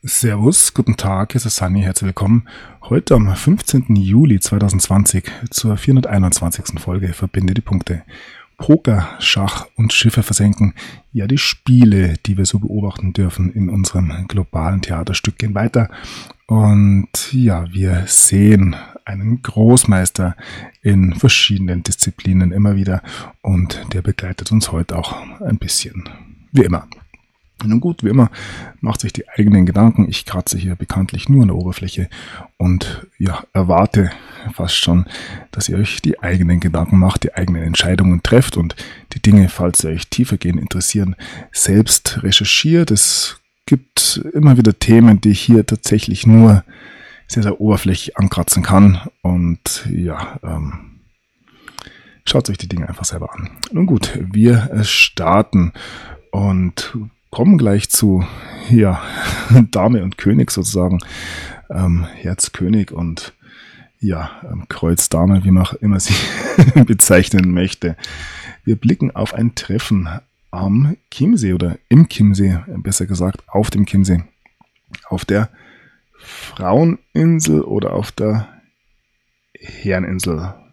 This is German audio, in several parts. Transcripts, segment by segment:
Servus, guten Tag, hier ist Sunny, herzlich willkommen. Heute am 15. Juli 2020 zur 421. Folge Verbinde die Punkte. Poker, Schach und Schiffe versenken. Ja, die Spiele, die wir so beobachten dürfen in unserem globalen Theaterstück gehen weiter. Und ja, wir sehen einen Großmeister in verschiedenen Disziplinen immer wieder. Und der begleitet uns heute auch ein bisschen, wie immer. Nun gut, wie immer, macht sich die eigenen Gedanken. Ich kratze hier bekanntlich nur an der Oberfläche und ja, erwarte fast schon, dass ihr euch die eigenen Gedanken macht, die eigenen Entscheidungen trefft und die Dinge, falls sie euch tiefergehend interessieren, selbst recherchiert. Es gibt immer wieder Themen, die ich hier tatsächlich nur sehr, sehr oberflächlich ankratzen kann und ja, schaut euch die Dinge einfach selber an. Nun gut, wir starten und kommen gleich zu, ja, Dame und König sozusagen, Herz König und ja, Kreuz Dame, wie man auch immer sie bezeichnen möchte. Wir blicken auf ein Treffen am Chiemsee oder im Chiemsee, besser gesagt auf dem Chiemsee, auf der Fraueninsel oder auf der Herreninsel.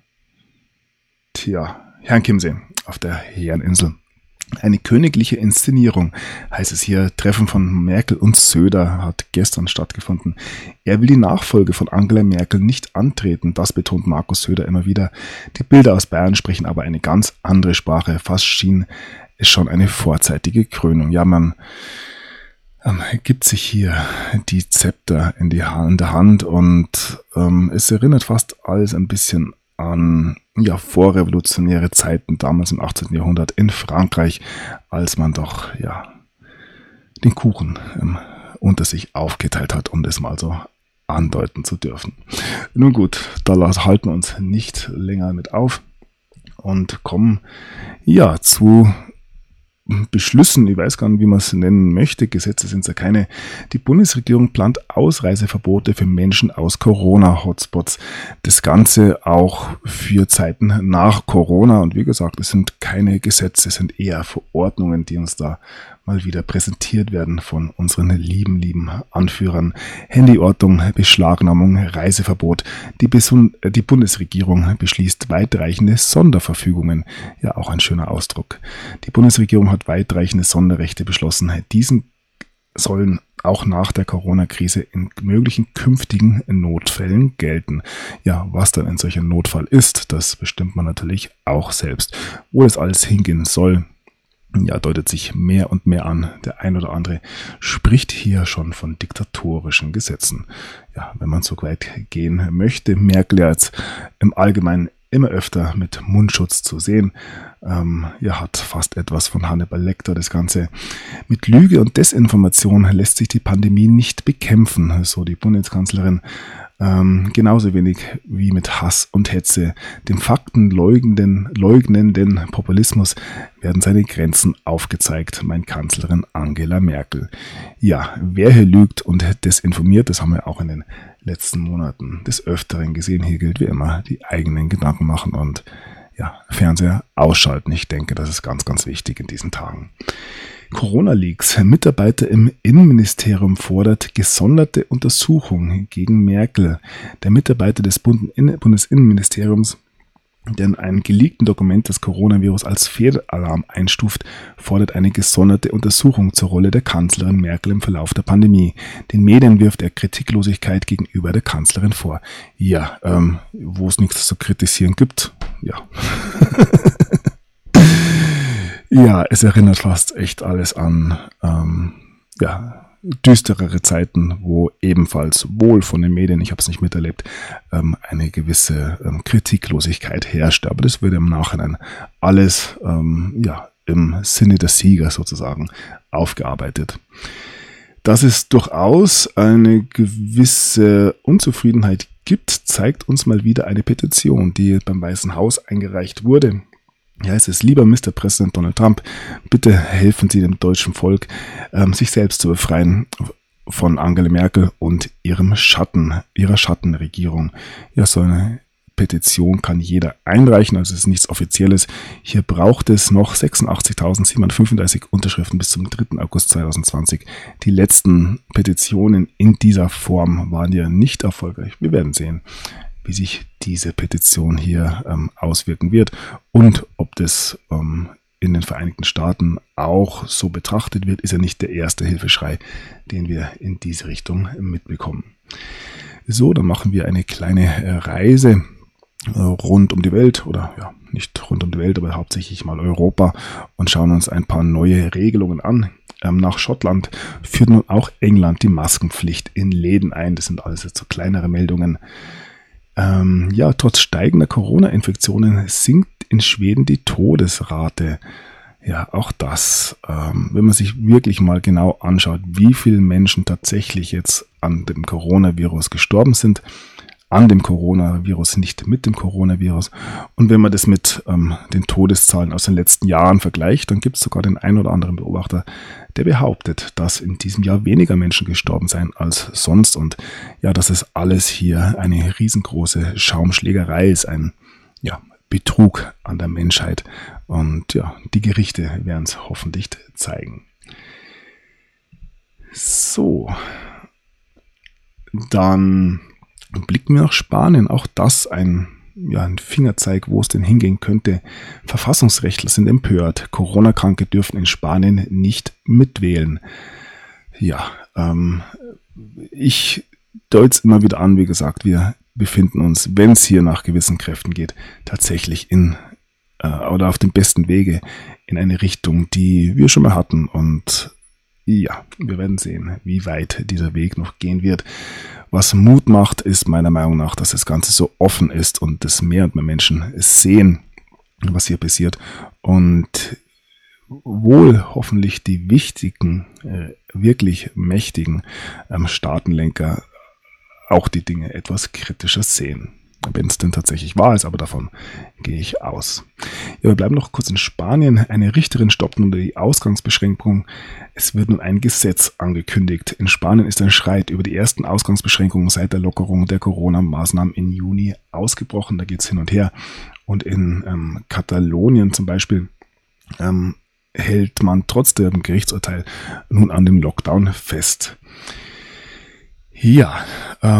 Tja, Herrenchiemsee, auf der Herreninsel. Eine königliche Inszenierung, heißt es hier. Treffen von Merkel und Söder hat gestern stattgefunden. Er will die Nachfolge von Angela Merkel nicht antreten, das betont Markus Söder immer wieder. Die Bilder aus Bayern sprechen aber eine ganz andere Sprache. Fast schien es schon eine vorzeitige Krönung. Ja, man gibt sich hier die Zepter in der Hand und es erinnert fast alles ein bisschen an vorrevolutionäre Zeiten damals im 18. Jahrhundert in Frankreich, als man doch den Kuchen unter sich aufgeteilt hat, um das mal so andeuten zu dürfen. Nun gut, da halten wir uns nicht länger mit auf und kommen zu Beschlüssen, ich weiß gar nicht, wie man es nennen möchte, Gesetze sind es ja keine. Die Bundesregierung plant Ausreiseverbote für Menschen aus Corona-Hotspots. Das Ganze auch für Zeiten nach Corona. Und wie gesagt, es sind keine Gesetze, es sind eher Verordnungen, die uns da mal wieder präsentiert werden von unseren lieben Anführern. Handyortung, Beschlagnahmung, Reiseverbot. Die Bundesregierung beschließt weitreichende Sonderverfügungen. Ja, auch ein schöner Ausdruck. Die Bundesregierung hat weitreichende Sonderrechte beschlossen. Diesen sollen auch nach der Corona-Krise in möglichen künftigen Notfällen gelten. Ja, was dann ein solcher Notfall ist, das bestimmt man natürlich auch selbst. Wo das alles hingehen soll, ja, deutet sich mehr und mehr an. Der ein oder andere spricht hier schon von diktatorischen Gesetzen. Ja, wenn man so weit gehen möchte, Merkel jetzt im Allgemeinen immer öfter mit Mundschutz zu sehen. Hat fast etwas von Hannibal Lecter. Das Ganze mit Lüge und Desinformation lässt sich die Pandemie nicht bekämpfen, so die Bundeskanzlerin. Genauso wenig wie mit Hass und Hetze. Dem faktenleugnenden Populismus werden seine Grenzen aufgezeigt, meint Kanzlerin Angela Merkel. Ja, wer hier lügt und desinformiert, das haben wir auch in den letzten Monaten des Öfteren gesehen. Hier gilt wie immer, die eigenen Gedanken machen und Fernseher ausschalten. Ich denke, das ist ganz, ganz wichtig in diesen Tagen. Corona-Leaks. Mitarbeiter im Innenministerium fordert gesonderte Untersuchung gegen Merkel. Der Mitarbeiter des Bundesinnenministeriums, der in einem geleakten Dokument das Coronavirus als Fehlalarm einstuft, fordert eine gesonderte Untersuchung zur Rolle der Kanzlerin Merkel im Verlauf der Pandemie. Den Medien wirft er Kritiklosigkeit gegenüber der Kanzlerin vor. Ja, wo es nichts zu kritisieren gibt, ja. Ja, es erinnert fast echt alles an düsterere Zeiten, wo ebenfalls wohl von den Medien, ich habe es nicht miterlebt, eine gewisse Kritiklosigkeit herrschte. Aber das wird im Nachhinein alles im Sinne der Sieger sozusagen aufgearbeitet. Dass es durchaus eine gewisse Unzufriedenheit gibt, zeigt uns mal wieder eine Petition, die beim Weißen Haus eingereicht wurde. Ja, es ist: lieber Mr. Präsident Donald Trump, bitte helfen Sie dem deutschen Volk, sich selbst zu befreien von Angela Merkel und ihrer Schattenregierung. Ja, so eine Petition kann jeder einreichen, also es ist nichts Offizielles. Hier braucht es noch 86.735 Unterschriften bis zum 3. August 2020. Die letzten Petitionen in dieser Form waren ja nicht erfolgreich. Wir werden sehen, wie sich diese Petition hier auswirken wird und ob das in den Vereinigten Staaten auch so betrachtet wird, ist ja nicht der erste Hilfeschrei, den wir in diese Richtung mitbekommen. So, dann machen wir eine kleine Reise rund um die Welt oder ja, nicht rund um die Welt, aber hauptsächlich mal Europa und schauen uns ein paar neue Regelungen an. Nach Schottland führt nun auch England die Maskenpflicht in Läden ein. Das sind alles jetzt so kleinere Meldungen. Ja, trotz steigender Corona-Infektionen sinkt in Schweden die Todesrate. Ja, auch das, wenn man sich wirklich mal genau anschaut, wie viele Menschen tatsächlich jetzt an dem Coronavirus gestorben sind, an dem Coronavirus, nicht mit dem Coronavirus. Und wenn man das mit den Todeszahlen aus den letzten Jahren vergleicht, dann gibt es sogar den einen oder anderen Beobachter, der behauptet, dass in diesem Jahr weniger Menschen gestorben seien als sonst. Und ja, das ist alles hier eine riesengroße Schaumschlägerei, ist ein Betrug an der Menschheit. Und ja, die Gerichte werden es hoffentlich zeigen. So, dann blicken wir nach Spanien. Auch das ein Fingerzeig, wo es denn hingehen könnte. Verfassungsrechtler sind empört. Corona-Kranke dürfen in Spanien nicht mitwählen. Ja, ich deute es immer wieder an, wie gesagt, wir befinden uns, wenn es hier nach gewissen Kräften geht, tatsächlich oder auf dem besten Wege in eine Richtung, die wir schon mal hatten. Und ja, wir werden sehen, wie weit dieser Weg noch gehen wird. Was Mut macht, ist meiner Meinung nach, dass das Ganze so offen ist und dass mehr und mehr Menschen sehen, was hier passiert. Und wohl hoffentlich die wichtigen, wirklich mächtigen Staatenlenker auch die Dinge etwas kritischer sehen. Wenn es denn tatsächlich wahr ist, aber davon gehe ich aus. Ja, wir bleiben noch kurz in Spanien. Eine Richterin stoppt nun die Ausgangsbeschränkung. Es wird nun ein Gesetz angekündigt. In Spanien ist ein Streit über die ersten Ausgangsbeschränkungen seit der Lockerung der Corona-Maßnahmen im Juni ausgebrochen. Da geht es hin und her. Und in Katalonien zum Beispiel hält man trotz dem Gerichtsurteil nun an dem Lockdown fest. Ja,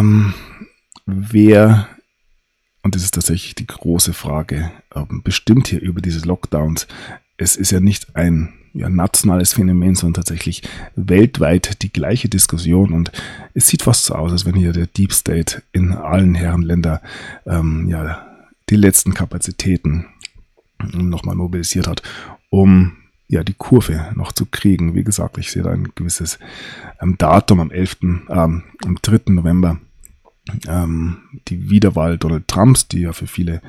wer, und das ist tatsächlich die große Frage, bestimmt hier über diese Lockdowns. Es ist ja nicht ein nationales Phänomen, sondern tatsächlich weltweit die gleiche Diskussion. Und es sieht fast so aus, als wenn hier der Deep State in allen Herrenländern die letzten Kapazitäten nochmal mobilisiert hat, um die Kurve noch zu kriegen. Wie gesagt, ich sehe da ein gewisses Datum am 3. November. Die Wiederwahl Donald Trumps, die ja für viele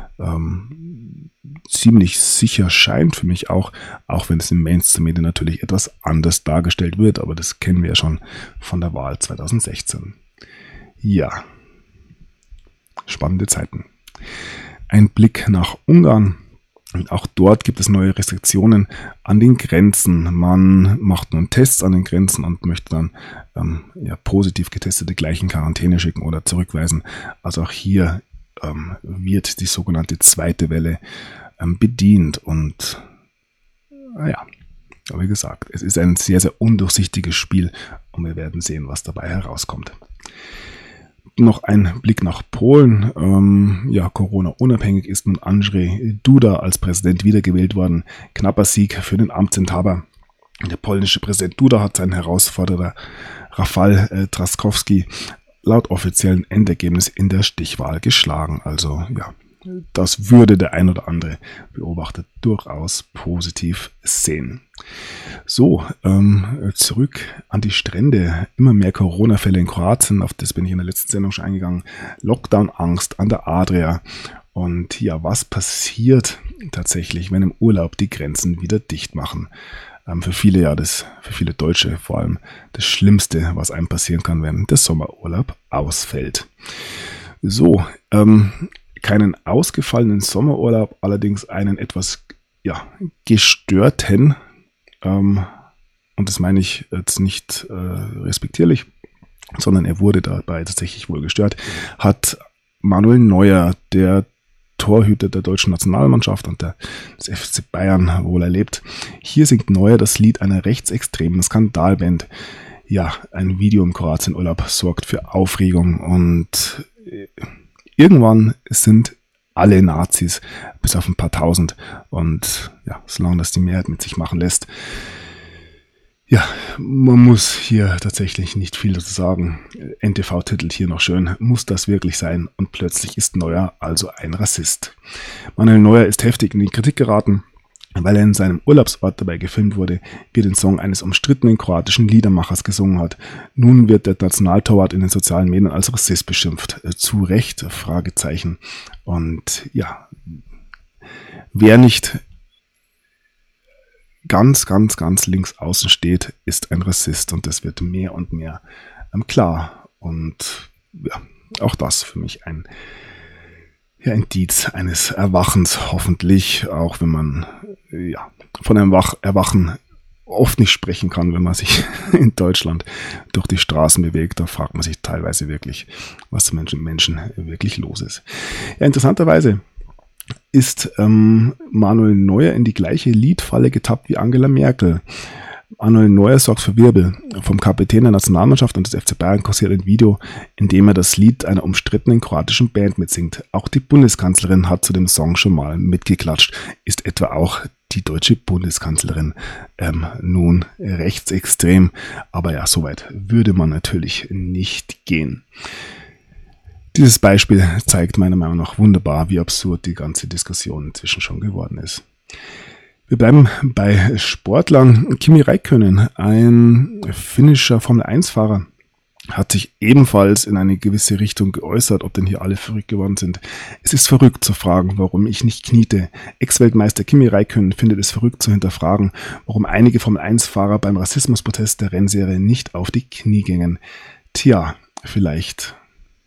ziemlich sicher scheint, für mich auch wenn es im Mainstream-Medien natürlich etwas anders dargestellt wird, aber das kennen wir ja schon von der Wahl 2016. Ja, spannende Zeiten. Ein Blick nach Ungarn. Auch dort gibt es neue Restriktionen an den Grenzen. Man macht nun Tests an den Grenzen und möchte dann positiv Getestete gleich in Quarantäne schicken oder zurückweisen. Also auch hier wird die sogenannte zweite Welle bedient. Und aber wie gesagt, es ist ein sehr, sehr undurchsichtiges Spiel und wir werden sehen, was dabei herauskommt. Noch ein Blick nach Polen. Corona-unabhängig ist nun Andrzej Duda als Präsident wiedergewählt worden. Knapper Sieg für den Amtsinhaber. Der polnische Präsident Duda hat seinen Herausforderer Rafał Trzaskowski laut offiziellen Endergebnis in der Stichwahl geschlagen. Also das würde der ein oder andere Beobachter durchaus positiv sehen. So, zurück an die Strände. Immer mehr Corona-Fälle in Kroatien, auf das bin ich in der letzten Sendung schon eingegangen. Lockdown-Angst an der Adria. Und was passiert tatsächlich, wenn im Urlaub die Grenzen wieder dicht machen? Für viele für viele Deutsche vor allem das Schlimmste, was einem passieren kann, wenn der Sommerurlaub ausfällt. So, keinen ausgefallenen Sommerurlaub, allerdings einen etwas gestörten, und das meine ich jetzt nicht respektierlich, sondern er wurde dabei tatsächlich wohl gestört, hat Manuel Neuer, der Torhüter der deutschen Nationalmannschaft und des FC Bayern, wohl erlebt. Hier singt Neuer das Lied einer rechtsextremen Skandalband. Ja, ein Video im Kroatienurlaub sorgt für Aufregung und irgendwann sind alle Nazis, bis auf ein paar tausend. Und ja, solange das die Mehrheit mit sich machen lässt, ja, man muss hier tatsächlich nicht viel dazu sagen. NTV titelt hier noch schön, muss das wirklich sein? Und plötzlich ist Neuer also ein Rassist. Manuel Neuer ist heftig in die Kritik geraten, weil er in seinem Urlaubsort dabei gefilmt wurde, wie er den Song eines umstrittenen kroatischen Liedermachers gesungen hat. Nun wird der Nationaltorwart in den sozialen Medien als Rassist beschimpft. Zu Recht? Fragezeichen. Und ja, wer nicht ganz links außen steht, ist ein Rassist und das wird mehr und mehr klar. Und ja, auch das für mich ein Indiz eines Erwachens, hoffentlich, auch wenn man ja von einem Erwachen oft nicht sprechen kann, wenn man sich in Deutschland durch die Straßen bewegt. Da fragt man sich teilweise wirklich, was mit Menschen wirklich los ist. Ja, interessanterweise ist Manuel Neuer in die gleiche Liedfalle getappt wie Angela Merkel. Manuel Neuer sorgt für Wirbel. Vom Kapitän der Nationalmannschaft und des FC Bayern kursiert ein Video, in dem er das Lied einer umstrittenen kroatischen Band mitsingt. Auch die Bundeskanzlerin hat zu dem Song schon mal mitgeklatscht. Ist etwa auch die deutsche Bundeskanzlerin nun rechtsextrem? Aber ja, soweit würde man natürlich nicht gehen. Dieses Beispiel zeigt meiner Meinung nach wunderbar, wie absurd die ganze Diskussion inzwischen schon geworden ist. Wir bleiben bei Sportlern. Kimi Räikkönen, ein finnischer Formel-1-Fahrer, hat sich ebenfalls in eine gewisse Richtung geäußert, ob denn hier alle verrückt geworden sind. Es ist verrückt zu fragen, warum ich nicht kniete. Ex-Weltmeister Kimi Räikkönen findet es verrückt zu hinterfragen, warum einige Formel-1-Fahrer beim Rassismusprotest der Rennserie nicht auf die Knie gingen. Tja, vielleicht.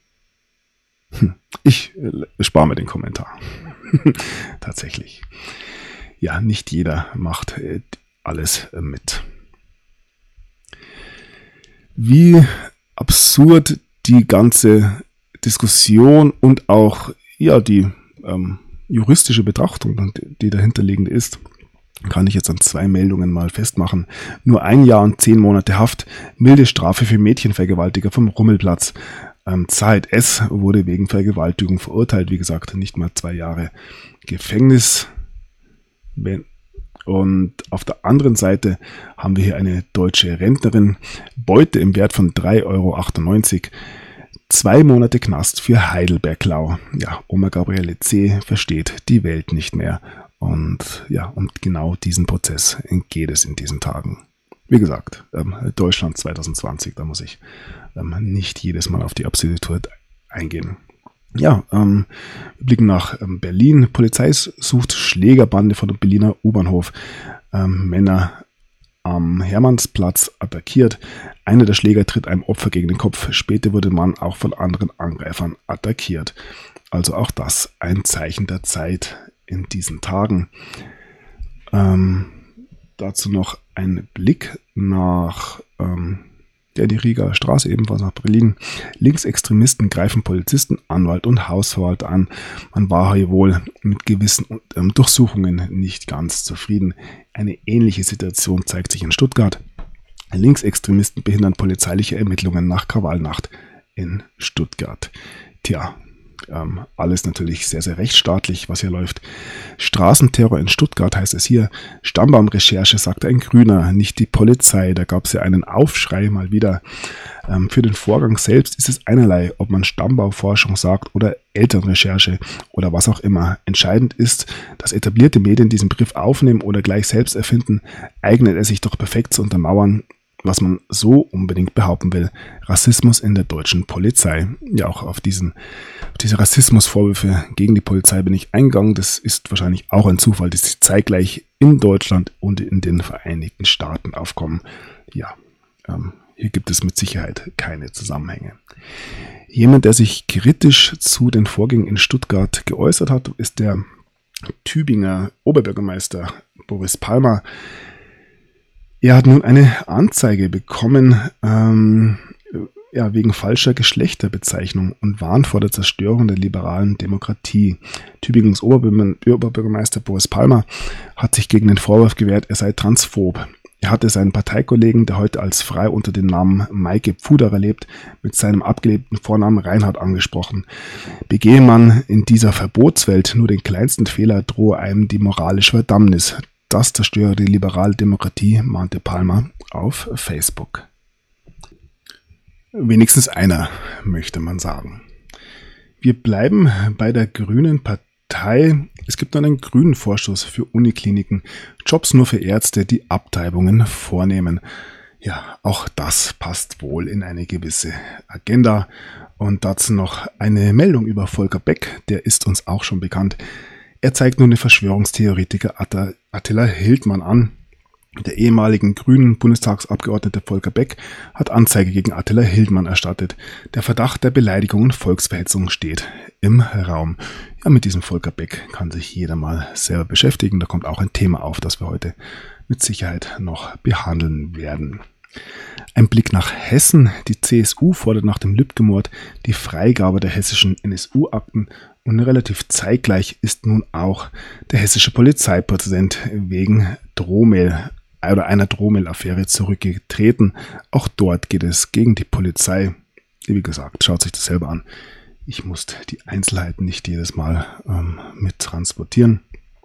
Ich spare mir den Kommentar. Tatsächlich. Ja, nicht jeder macht alles mit. Wie absurd die ganze Diskussion und auch ja, die juristische Betrachtung, die dahinterliegende ist, kann ich jetzt an 2 Meldungen mal festmachen. Nur 1 Jahr und 10 Monate Haft, milde Strafe für Mädchenvergewaltiger vom Rummelplatz. Zaid S. wurde wegen Vergewaltigung verurteilt, wie gesagt, nicht mal 2 Jahre Gefängnis. Und auf der anderen Seite haben wir hier eine deutsche Rentnerin, Beute im Wert von 3,98 €, 2 Monate Knast für Heidelberg-Klau. Ja, Oma Gabriele C. versteht die Welt nicht mehr. Und ja, um genau diesen Prozess geht es in diesen Tagen. Wie gesagt, Deutschland 2020, da muss ich nicht jedes Mal auf die Absurdität eingehen. Ja, wir blicken nach Berlin. Polizei sucht Schlägerbande von dem Berliner U-Bahnhof. Männer am Hermannsplatz attackiert. Einer der Schläger tritt einem Opfer gegen den Kopf. Später wurde der Mann auch von anderen Angreifern attackiert. Also auch das ein Zeichen der Zeit in diesen Tagen. Dazu noch ein Blick nach die Rigaer Straße, ebenfalls nach Berlin. Linksextremisten greifen Polizisten, Anwalt und Hausverwalter an. Man war hier wohl mit gewissen Durchsuchungen nicht ganz zufrieden. Eine ähnliche Situation zeigt sich in Stuttgart. Linksextremisten behindern polizeiliche Ermittlungen nach Krawallnacht in Stuttgart. Tja, alles natürlich sehr, sehr rechtsstaatlich, was hier läuft. Straßenterror in Stuttgart heißt es hier. Stammbaumrecherche, sagte ein Grüner, nicht die Polizei. Da gab es ja einen Aufschrei mal wieder. Für den Vorgang selbst ist es einerlei, ob man Stammbauforschung sagt oder Elternrecherche oder was auch immer. Entscheidend ist, dass etablierte Medien diesen Begriff aufnehmen oder gleich selbst erfinden, eignet er sich doch perfekt zu untermauern, was man so unbedingt behaupten will. Rassismus in der deutschen Polizei. Ja, auch auf diese Rassismusvorwürfe gegen die Polizei bin ich eingegangen. Das ist wahrscheinlich auch ein Zufall, dass sie zeitgleich in Deutschland und in den Vereinigten Staaten aufkommen. Ja, hier gibt es mit Sicherheit keine Zusammenhänge. Jemand, der sich kritisch zu den Vorgängen in Stuttgart geäußert hat, ist der Tübinger Oberbürgermeister Boris Palmer. Er hat nun eine Anzeige bekommen. Er wegen falscher Geschlechterbezeichnung und warnt vor der Zerstörung der liberalen Demokratie. Tübingens Oberbürgermeister Boris Palmer hat sich gegen den Vorwurf gewehrt, er sei transphob. Er hatte seinen Parteikollegen, der heute als frei unter dem Namen Maike Pfuderer lebt, mit seinem abgelebten Vornamen Reinhard angesprochen. Begehe man in dieser Verbotswelt nur den kleinsten Fehler, drohe einem die moralische Verdammnis. Das zerstöre die liberale Demokratie, mahnte Palmer auf Facebook. Wenigstens einer, möchte man sagen. Wir bleiben bei der Grünen Partei. Es gibt noch einen grünen Vorstoß für Unikliniken, Jobs nur für Ärzte, die Abtreibungen vornehmen. Ja, auch das passt wohl in eine gewisse Agenda. Und dazu noch eine Meldung über Volker Beck, der ist uns auch schon bekannt. Er zeigt nun den Verschwörungstheoretiker Attila Hildmann an. Der ehemaligen grünen Bundestagsabgeordnete Volker Beck hat Anzeige gegen Attila Hildmann erstattet. Der Verdacht der Beleidigung und Volksverhetzung steht im Raum. Ja, mit diesem Volker Beck kann sich jeder mal selber beschäftigen. Da kommt auch ein Thema auf, das wir heute mit Sicherheit noch behandeln werden. Ein Blick nach Hessen. Die CSU fordert nach dem Lübcke-Mord die Freigabe der hessischen NSU-Akten und relativ zeitgleich ist nun auch der hessische Polizeipräsident wegen einer Drohmail-Affäre zurückgetreten. Auch dort geht es gegen die Polizei. Wie gesagt, schaut sich das selber an. Ich muss die Einzelheiten nicht jedes Mal mit transportieren.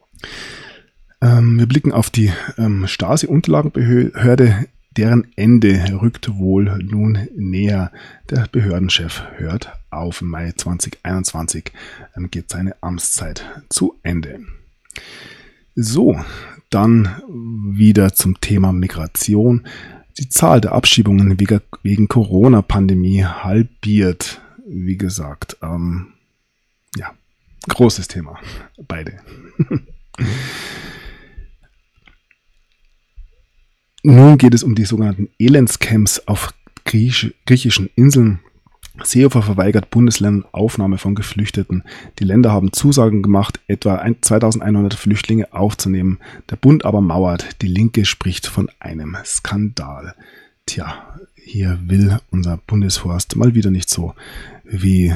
Wir blicken auf die Stasi-Unterlagenbehörde. Deren Ende rückt wohl nun näher. Der Behördenchef hört auf. Im Mai 2021 geht seine Amtszeit zu Ende. So, dann wieder zum Thema Migration. Die Zahl der Abschiebungen wegen Corona-Pandemie halbiert. Wie gesagt, großes Thema. Beide. Nun geht es um die sogenannten Elendscamps auf griechischen Inseln. Seehofer verweigert Bundesländern Aufnahme von Geflüchteten. Die Länder haben Zusagen gemacht, etwa 2100 Flüchtlinge aufzunehmen. Der Bund aber mauert. Die Linke spricht von einem Skandal. Tja, hier will unser Bundesforst mal wieder nicht so wie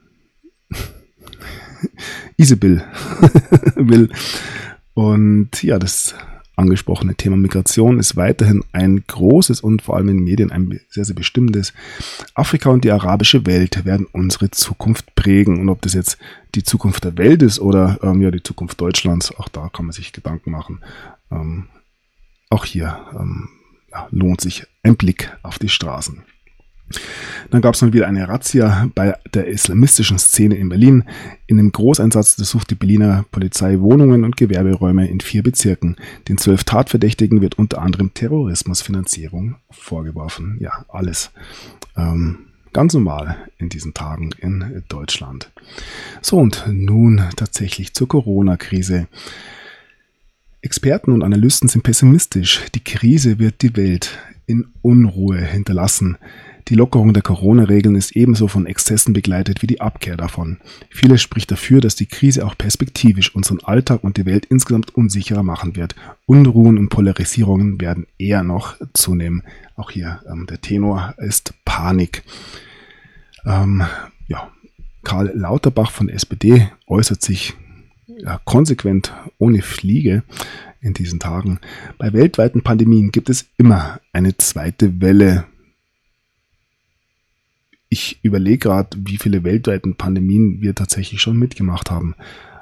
Isabel will. Und ja, das angesprochene Thema Migration ist weiterhin ein großes und vor allem in den Medien ein sehr, sehr bestimmendes. Afrika und die arabische Welt werden unsere Zukunft prägen. Und ob das jetzt die Zukunft der Welt ist oder die Zukunft Deutschlands, auch da kann man sich Gedanken machen. Auch hier lohnt sich ein Blick auf die Straßen. Dann gab es mal wieder eine Razzia bei der islamistischen Szene in Berlin. In einem Großeinsatz durchsucht die Berliner Polizei Wohnungen und Gewerberäume in 4 Bezirken. Den 12 Tatverdächtigen wird unter anderem Terrorismusfinanzierung vorgeworfen. Ja, alles ganz normal in diesen Tagen in Deutschland. So, und nun tatsächlich zur Corona-Krise. Experten und Analysten sind pessimistisch. Die Krise wird die Welt in Unruhe hinterlassen. Die Lockerung der Corona-Regeln ist ebenso von Exzessen begleitet wie die Abkehr davon. Vieles spricht dafür, dass die Krise auch perspektivisch unseren Alltag und die Welt insgesamt unsicherer machen wird. Unruhen und Polarisierungen werden eher noch zunehmen. Auch hier der Tenor ist Panik. Karl Lauterbach von der SPD äußert sich konsequent ohne Fliege in diesen Tagen. Bei weltweiten Pandemien gibt es immer eine zweite Welle. Ich überlege gerade, wie viele weltweiten Pandemien wir tatsächlich schon mitgemacht haben.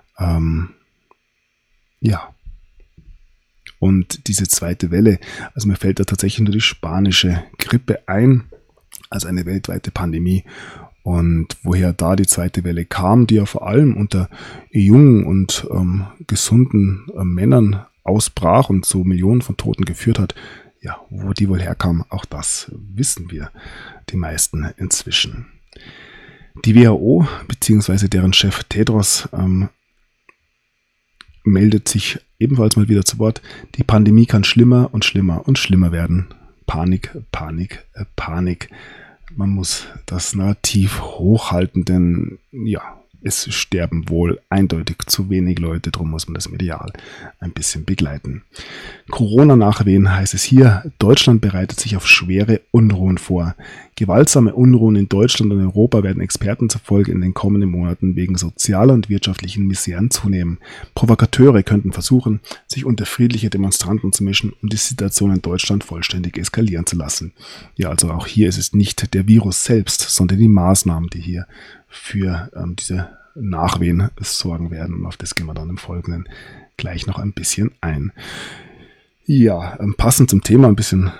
Und diese zweite Welle, also mir fällt da tatsächlich nur die spanische Grippe ein, als eine weltweite Pandemie. Und woher da die zweite Welle kam, die ja vor allem unter jungen und gesunden Männern ausbrach und zu Millionen von Toten geführt hat, ja, wo die wohl herkam, auch das wissen wir, die meisten inzwischen. Die WHO bzw. deren Chef Tedros meldet sich ebenfalls mal wieder zu Wort. Die Pandemie kann schlimmer und schlimmer und schlimmer werden. Panik, Panik, Panik. Man muss das Narrativ hochhalten, denn ja, es sterben wohl eindeutig zu wenig Leute, darum muss man das medial ein bisschen begleiten. Corona-Nachwehen heißt es hier, Deutschland bereitet sich auf schwere Unruhen vor. Gewaltsame Unruhen in Deutschland und Europa werden Experten zufolge in den kommenden Monaten wegen sozialer und wirtschaftlichen Miseren zunehmen. Provokateure könnten versuchen, sich unter friedliche Demonstranten zu mischen, um die Situation in Deutschland vollständig eskalieren zu lassen. Ja, also auch hier ist es nicht der Virus selbst, sondern die Maßnahmen, die hier für diese Nachwehen sorgen werden. Und auf das gehen wir dann im Folgenden gleich noch ein bisschen ein. Ja, passend zum Thema ein bisschen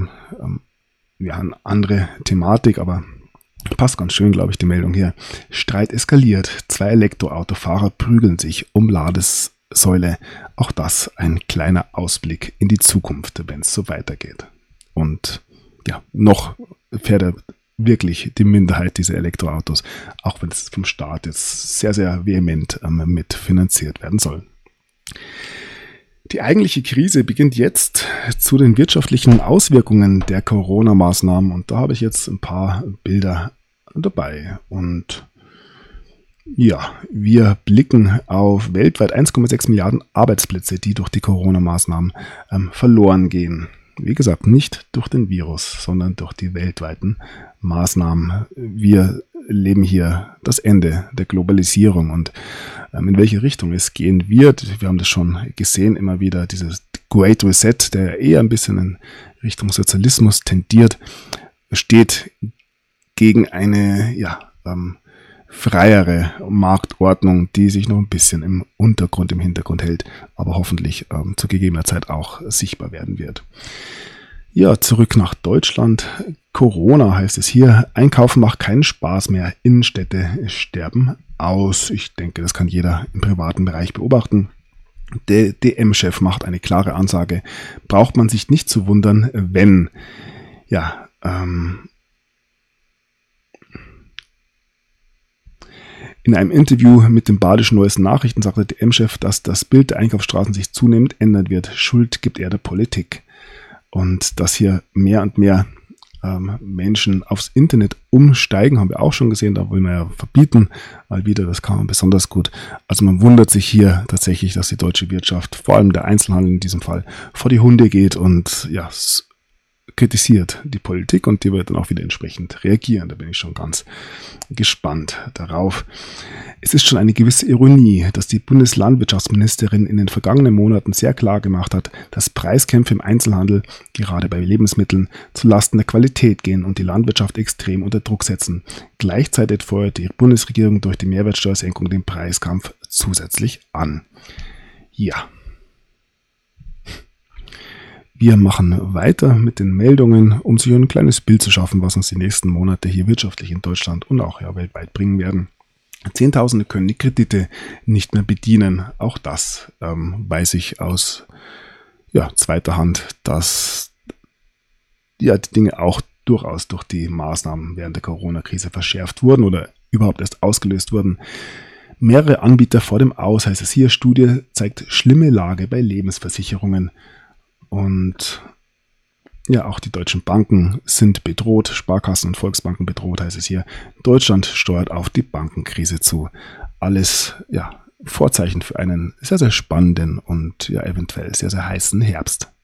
eine andere Thematik, aber passt ganz schön, glaube ich, die Meldung hier. Streit eskaliert. 2 Elektroautofahrer prügeln sich um Ladesäule. Auch das ein kleiner Ausblick in die Zukunft, wenn es so weitergeht. Und ja, noch fährt er wirklich die Minderheit dieser Elektroautos, auch wenn es vom Staat jetzt sehr, sehr vehement mitfinanziert werden soll. Die eigentliche Krise beginnt jetzt zu den wirtschaftlichen Auswirkungen der Corona-Maßnahmen und da habe ich jetzt ein paar Bilder dabei. Und ja, wir blicken auf weltweit 1,6 Milliarden Arbeitsplätze, die durch die Corona-Maßnahmen verloren gehen. Wie gesagt, nicht durch den Virus, sondern durch die weltweiten Maßnahmen. Wir leben hier das Ende der Globalisierung und in welche Richtung es gehen wird. Wir haben das schon gesehen, immer wieder dieses Great Reset, der eher ein bisschen in Richtung Sozialismus tendiert, steht gegen eine freiere Marktordnung, die sich noch ein bisschen im Hintergrund hält, aber hoffentlich zu gegebener Zeit auch sichtbar werden wird. Ja, zurück nach Deutschland. Corona heißt es hier. Einkaufen macht keinen Spaß mehr. Innenstädte sterben aus. Ich denke, das kann jeder im privaten Bereich beobachten. Der DM-Chef macht eine klare Ansage. Braucht man sich nicht zu wundern, wenn in einem Interview mit dem Badischen Neuesten Nachrichten sagte der DM-Chef, dass das Bild der Einkaufsstraßen sich zunehmend ändern wird. Schuld gibt er der Politik. Und dass hier mehr und mehr Menschen aufs Internet umsteigen, haben wir auch schon gesehen, da wollen wir ja verbieten, mal wieder, das kann man besonders gut. Also man wundert sich hier tatsächlich, dass die deutsche Wirtschaft, vor allem der Einzelhandel in diesem Fall, vor die Hunde geht und ja, kritisiert die Politik und die wird dann auch wieder entsprechend reagieren. Da bin ich schon ganz gespannt darauf. Es ist schon eine gewisse Ironie, dass die Bundeslandwirtschaftsministerin in den vergangenen Monaten sehr klar gemacht hat, dass Preiskämpfe im Einzelhandel, gerade bei Lebensmitteln, zulasten der Qualität gehen und die Landwirtschaft extrem unter Druck setzen. Gleichzeitig feuert die Bundesregierung durch die Mehrwertsteuersenkung den Preiskampf zusätzlich an. Ja. Wir machen weiter mit den Meldungen, um sich ein kleines Bild zu schaffen, was uns die nächsten Monate hier wirtschaftlich in Deutschland und auch weltweit bringen werden. Zehntausende können die Kredite nicht mehr bedienen. Auch das weiß ich aus zweiter Hand, dass die Dinge auch durchaus durch die Maßnahmen während der Corona-Krise verschärft wurden oder überhaupt erst ausgelöst wurden. Mehrere Anbieter vor dem Aus, heißt es hier, Studie zeigt schlimme Lage bei Lebensversicherungen. Und ja, auch die deutschen Banken sind bedroht, Sparkassen und Volksbanken bedroht, heißt es hier. Deutschland steuert auf die Bankenkrise zu. Alles Vorzeichen für einen sehr, sehr spannenden und eventuell sehr, sehr heißen Herbst.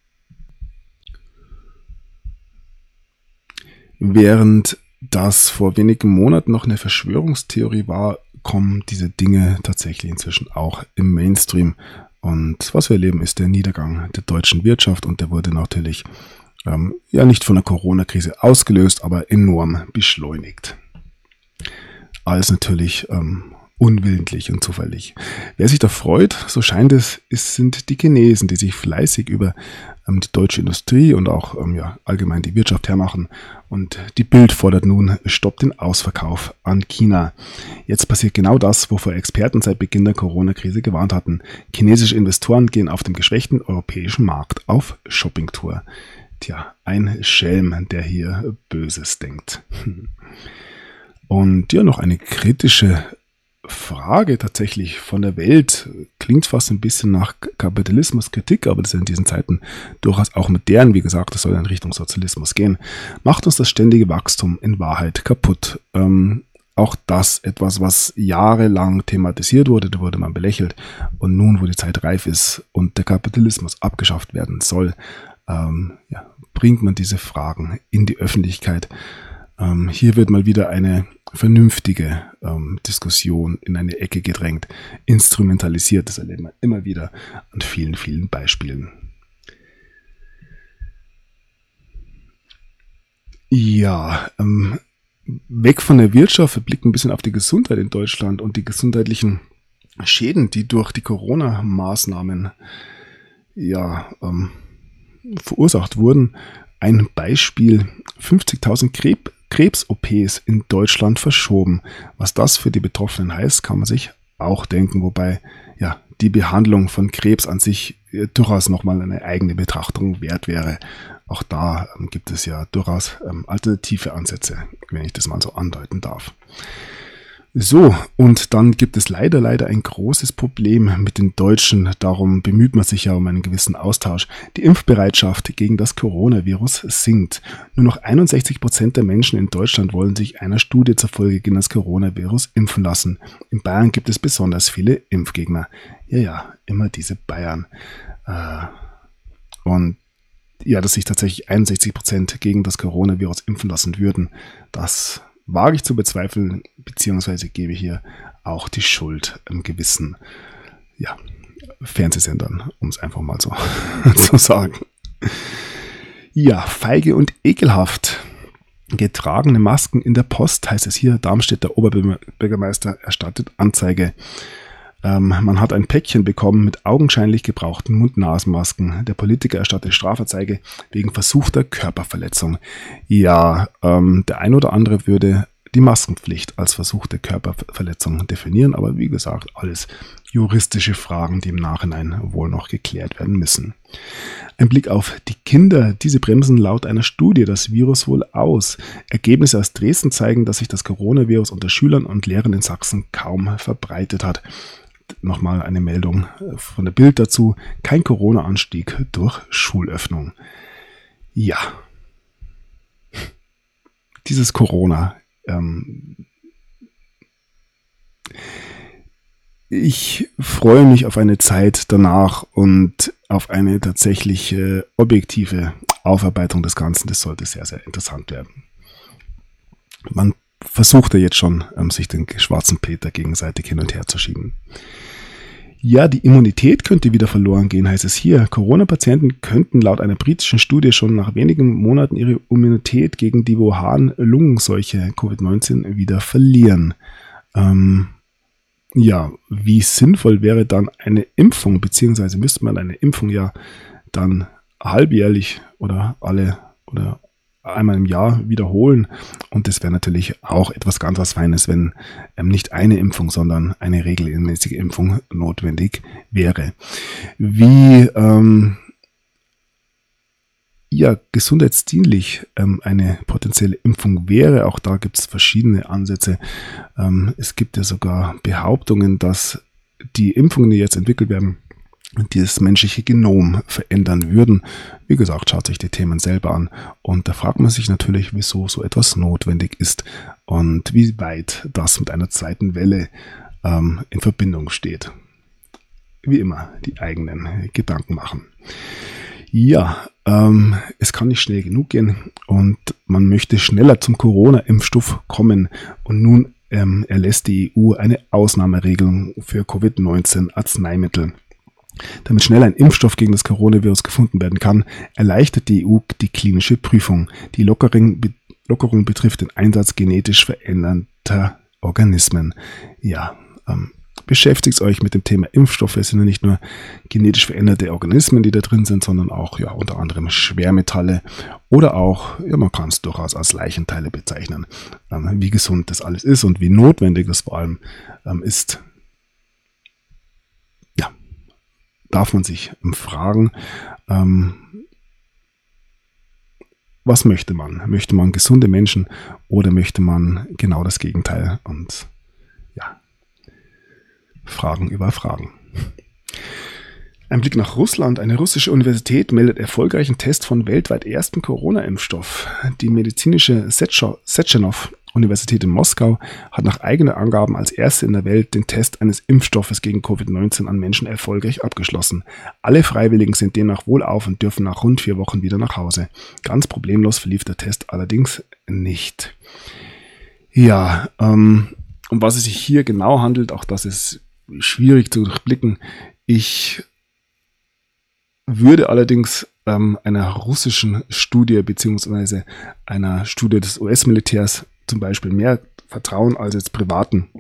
Während das vor wenigen Monaten noch eine Verschwörungstheorie war, kommen diese Dinge tatsächlich inzwischen auch im Mainstream. Und was wir erleben, ist der Niedergang der deutschen Wirtschaft und der wurde natürlich nicht von der Corona-Krise ausgelöst, aber enorm beschleunigt. Alles natürlich unwillentlich und zufällig. Wer sich da freut, so scheint es, sind die Chinesen, die sich fleißig über die deutsche Industrie und auch allgemein die Wirtschaft hermachen. Und die Bild fordert nun, stoppt den Ausverkauf an China. Jetzt passiert genau das, wovor Experten seit Beginn der Corona-Krise gewarnt hatten. Chinesische Investoren gehen auf dem geschwächten europäischen Markt auf Shoppingtour. Tja, ein Schelm, der hier Böses denkt. Und noch eine kritische Frage tatsächlich von der Welt. Klingt fast ein bisschen nach Kapitalismuskritik, aber das ist in diesen Zeiten durchaus auch modern. Wie gesagt, das soll in Richtung Sozialismus gehen. Macht uns das ständige Wachstum in Wahrheit kaputt? auch das etwas, was jahrelang thematisiert wurde, da wurde man belächelt. Und nun, wo die Zeit reif ist und der Kapitalismus abgeschafft werden soll, bringt man diese Fragen in die Öffentlichkeit. Hier wird mal wieder eine vernünftige Diskussion in eine Ecke gedrängt, instrumentalisiert. Das erleben wir immer wieder an vielen, vielen Beispielen. Ja, weg von der Wirtschaft, wir blicken ein bisschen auf die Gesundheit in Deutschland und die gesundheitlichen Schäden, die durch die Corona-Maßnahmen verursacht wurden. Ein Beispiel: 50.000 Krebs-OPs in Deutschland verschoben. Was das für die Betroffenen heißt, kann man sich auch denken, wobei die Behandlung von Krebs an sich durchaus nochmal eine eigene Betrachtung wert wäre. Auch da gibt es ja durchaus alternative Ansätze, wenn ich das mal so andeuten darf. So, und dann gibt es leider ein großes Problem mit den Deutschen. Darum bemüht man sich ja um einen gewissen Austausch. Die Impfbereitschaft gegen das Coronavirus sinkt. Nur noch 61% der Menschen in Deutschland wollen sich einer Studie zufolge gegen das Coronavirus impfen lassen. In Bayern gibt es besonders viele Impfgegner. Ja, immer diese Bayern. Und dass sich tatsächlich 61% gegen das Coronavirus impfen lassen würden, das wage ich zu bezweifeln, beziehungsweise gebe hier auch die Schuld an gewissen Fernsehsendern, um es einfach mal so zu sagen. Ja, feige und ekelhaft. Getragene Masken in der Post, heißt es hier. Darmstädter Oberbürgermeister erstattet Anzeige. Man hat ein Päckchen bekommen mit augenscheinlich gebrauchten Mund-Nasen-Masken. Der Politiker erstattet Strafanzeige wegen versuchter Körperverletzung. Ja, der ein oder andere würde die Maskenpflicht als versuchte Körperverletzung definieren, aber wie gesagt, alles juristische Fragen, die im Nachhinein wohl noch geklärt werden müssen. Ein Blick auf die Kinder. Diese bremsen laut einer Studie das Virus wohl aus. Ergebnisse aus Dresden zeigen, dass sich das Coronavirus unter Schülern und Lehrern in Sachsen kaum verbreitet hat. Nochmal eine Meldung von der Bild dazu. Kein Corona-Anstieg durch Schulöffnung. Ja. Dieses Corona. Ich freue mich auf eine Zeit danach und auf eine tatsächlich objektive Aufarbeitung des Ganzen. Das sollte sehr, sehr interessant werden. Man versucht ja jetzt schon, sich den schwarzen Peter gegenseitig hin und her zu schieben. Ja, die Immunität könnte wieder verloren gehen, heißt es hier. Corona-Patienten könnten laut einer britischen Studie schon nach wenigen Monaten ihre Immunität gegen die Wuhan-Lungenseuche Covid-19 wieder verlieren. Wie sinnvoll wäre dann eine Impfung, beziehungsweise müsste man eine Impfung ja dann halbjährlich oder einmal im Jahr wiederholen. Und das wäre natürlich auch etwas ganz was Feines, wenn nicht eine Impfung, sondern eine regelmäßige Impfung notwendig wäre. Wie gesundheitsdienlich eine potenzielle Impfung wäre, auch da gibt es verschiedene Ansätze. Es gibt ja sogar Behauptungen, dass die Impfungen, die jetzt entwickelt werden, das menschliche Genom verändern würden. Wie gesagt, schaut sich die Themen selber an und da fragt man sich natürlich, wieso so etwas notwendig ist und wie weit das mit einer zweiten Welle in Verbindung steht. Wie immer, die eigenen Gedanken machen. Ja, es kann nicht schnell genug gehen und man möchte schneller zum Corona-Impfstoff kommen und nun erlässt die EU eine Ausnahmeregelung für Covid-19-Arzneimittel. Damit schnell ein Impfstoff gegen das Coronavirus gefunden werden kann, erleichtert die EU die klinische Prüfung. Die Lockerung betrifft den Einsatz genetisch veränderter Organismen. Ja, beschäftigt euch mit dem Thema Impfstoffe. Es sind ja nicht nur genetisch veränderte Organismen, die da drin sind, sondern auch unter anderem Schwermetalle oder auch, man kann es durchaus als Leichenteile bezeichnen. Wie gesund das alles ist und wie notwendig das vor allem ist. Darf man sich fragen, was möchte man? Möchte man gesunde Menschen oder möchte man genau das Gegenteil? Und Fragen über Fragen. Ein Blick nach Russland. Eine russische Universität meldet erfolgreichen Test von weltweit ersten Corona-Impfstoff. Die medizinische Sechenov Universität in Moskau hat nach eigenen Angaben als erste in der Welt den Test eines Impfstoffes gegen Covid-19 an Menschen erfolgreich abgeschlossen. Alle Freiwilligen sind demnach wohlauf und dürfen nach rund 4 Wochen wieder nach Hause. Ganz problemlos verlief der Test allerdings nicht. Ja, um was es sich hier genau handelt, auch das ist schwierig zu durchblicken. Ich würde allerdings einer russischen Studie bzw. einer Studie des US-Militärs zum Beispiel mehr vertrauen als jetzt privaten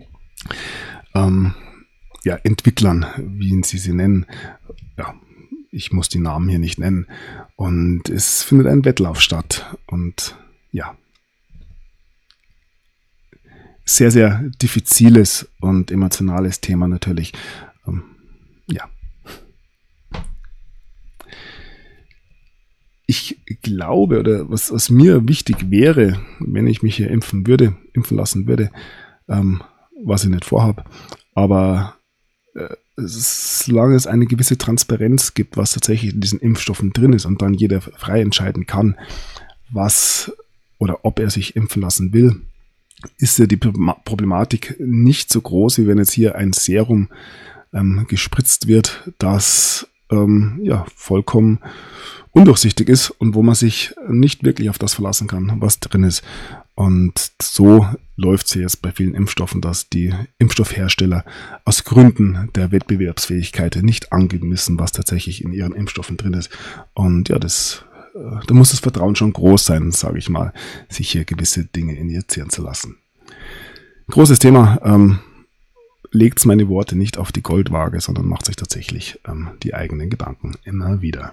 Entwicklern, wie sie nennen. Ja, ich muss die Namen hier nicht nennen. Und es findet ein Wettlauf statt. Und ja, sehr, sehr diffiziles und emotionales Thema natürlich. Ich glaube, oder was mir wichtig wäre, wenn ich mich hier impfen lassen würde, was ich nicht vorhabe, aber solange es eine gewisse Transparenz gibt, was tatsächlich in diesen Impfstoffen drin ist und dann jeder frei entscheiden kann, was oder ob er sich impfen lassen will, ist ja die Problematik nicht so groß, wie wenn jetzt hier ein Serum gespritzt wird, das vollkommen undurchsichtig ist und wo man sich nicht wirklich auf das verlassen kann, was drin ist. Und so läuft es jetzt bei vielen Impfstoffen, dass die Impfstoffhersteller aus Gründen der Wettbewerbsfähigkeit nicht angeben müssen, was tatsächlich in ihren Impfstoffen drin ist. Und ja, da muss das Vertrauen schon groß sein, sage ich mal, sich hier gewisse Dinge injizieren zu lassen. Großes Thema. Legt meine Worte nicht auf die Goldwaage, sondern macht sich tatsächlich die eigenen Gedanken immer wieder.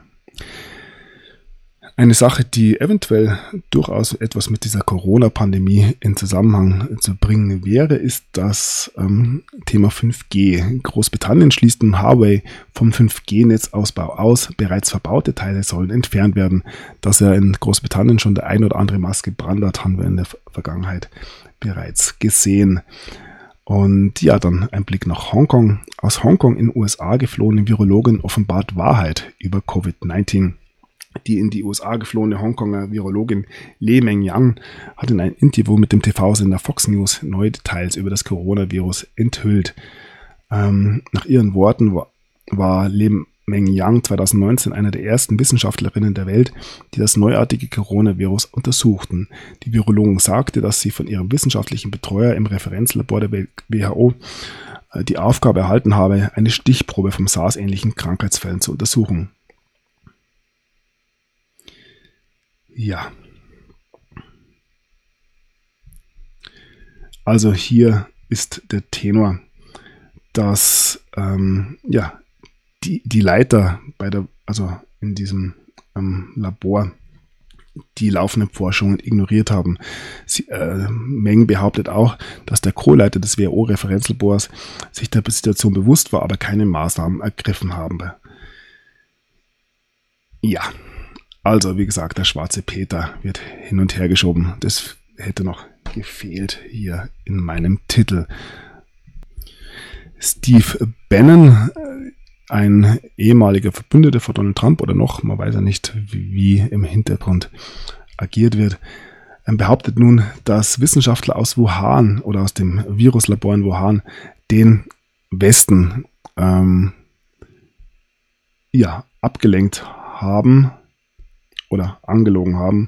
Eine Sache, die eventuell durchaus etwas mit dieser Corona-Pandemie in Zusammenhang zu bringen wäre, ist das Thema 5G. Großbritannien schließt nun Huawei vom 5G-Netzausbau aus. Bereits verbaute Teile sollen entfernt werden. Dass er in Großbritannien schon der ein oder andere Maske gebrannt hat, haben wir in der Vergangenheit bereits gesehen. Und ja, dann ein Blick nach Hongkong. Aus Hongkong in den USA geflohene Virologin offenbart Wahrheit über Covid-19. Die in die USA geflohene Hongkonger Virologin Li Mengyang hat in einem Interview mit dem TV-Sender Fox News neue Details über das Coronavirus enthüllt. Nach ihren Worten war Li Mengyang 2019 einer der ersten Wissenschaftlerinnen der Welt, die das neuartige Coronavirus untersuchten. Die Virologin sagte, dass sie von ihrem wissenschaftlichen Betreuer im Referenzlabor der WHO die Aufgabe erhalten habe, eine Stichprobe von SARS-ähnlichen Krankheitsfällen zu untersuchen. Ja. Also hier ist der Tenor, dass die Leiter in diesem Labor die laufenden Forschungen ignoriert haben. Meng behauptet auch, dass der Co-Leiter des WHO-Referenzlabors sich der Situation bewusst war, aber keine Maßnahmen ergriffen haben. Ja, also wie gesagt, der schwarze Peter wird hin und her geschoben. Das hätte noch gefehlt hier in meinem Titel. Steve Bannon, ein ehemaliger Verbündeter von Donald Trump oder noch, man weiß ja nicht, wie im Hintergrund agiert wird, behauptet nun, dass Wissenschaftler aus Wuhan oder aus dem Viruslabor in Wuhan den Westen abgelenkt haben oder angelogen haben.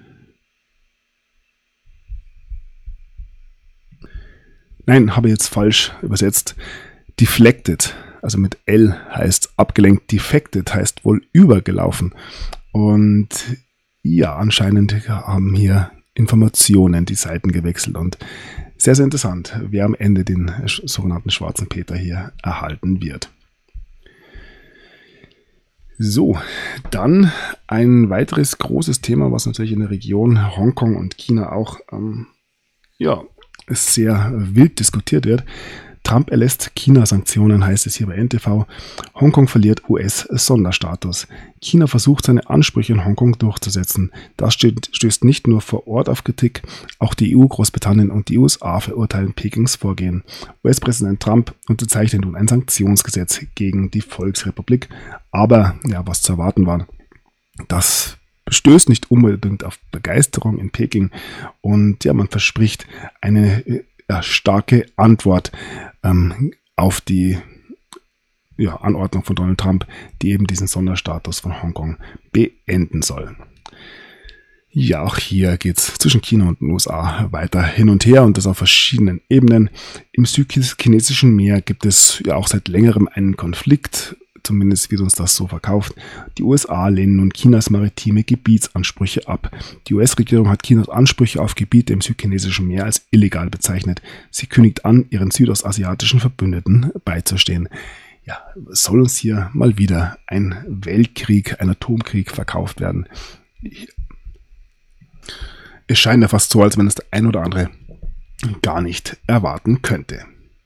Nein, habe ich jetzt falsch übersetzt. Deflected, also mit L heißt abgelenkt, defected heißt wohl übergelaufen. Und ja, anscheinend haben hier Informationen die Seiten gewechselt und sehr, sehr interessant, wer am Ende den sogenannten schwarzen Peter hier erhalten wird. So, dann ein weiteres großes Thema, was natürlich in der Region Hongkong und China auch sehr wild diskutiert wird. Trump erlässt China-Sanktionen, heißt es hier bei NTV. Hongkong verliert US-Sonderstatus. China versucht, seine Ansprüche in Hongkong durchzusetzen. Das stößt nicht nur vor Ort auf Kritik, auch die EU, Großbritannien und die USA verurteilen Pekings Vorgehen. US-Präsident Trump unterzeichnet nun ein Sanktionsgesetz gegen die Volksrepublik. Aber, ja, was zu erwarten war, das stößt nicht unbedingt auf Begeisterung in Peking und ja, man verspricht eine starke Antwort auf die Anordnung von Donald Trump, die eben diesen Sonderstatus von Hongkong beenden soll. Ja, auch hier geht es zwischen China und den USA weiter hin und her und das auf verschiedenen Ebenen. Im südchinesischen Meer gibt es ja auch seit längerem einen Konflikt, zumindest wird uns das so verkauft. Die USA lehnen nun Chinas maritime Gebietsansprüche ab. Die US-Regierung hat Chinas Ansprüche auf Gebiete im südchinesischen Meer als illegal bezeichnet. Sie kündigt an, ihren südostasiatischen Verbündeten beizustehen. Ja, soll uns hier mal wieder ein Weltkrieg, ein Atomkrieg verkauft werden? Es scheint ja fast so, als wenn es der ein oder andere gar nicht erwarten könnte.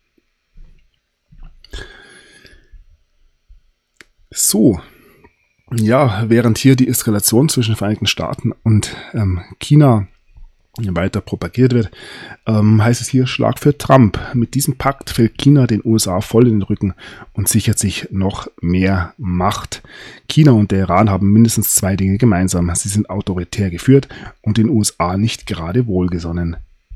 So, ja, während hier die Eskalation zwischen den Vereinigten Staaten und China weiter propagiert wird, heißt es hier Schlag für Trump. Mit diesem Pakt fällt China den USA voll in den Rücken und sichert sich noch mehr Macht. China und der Iran haben mindestens zwei Dinge gemeinsam. Sie sind autoritär geführt und den USA nicht gerade wohlgesonnen.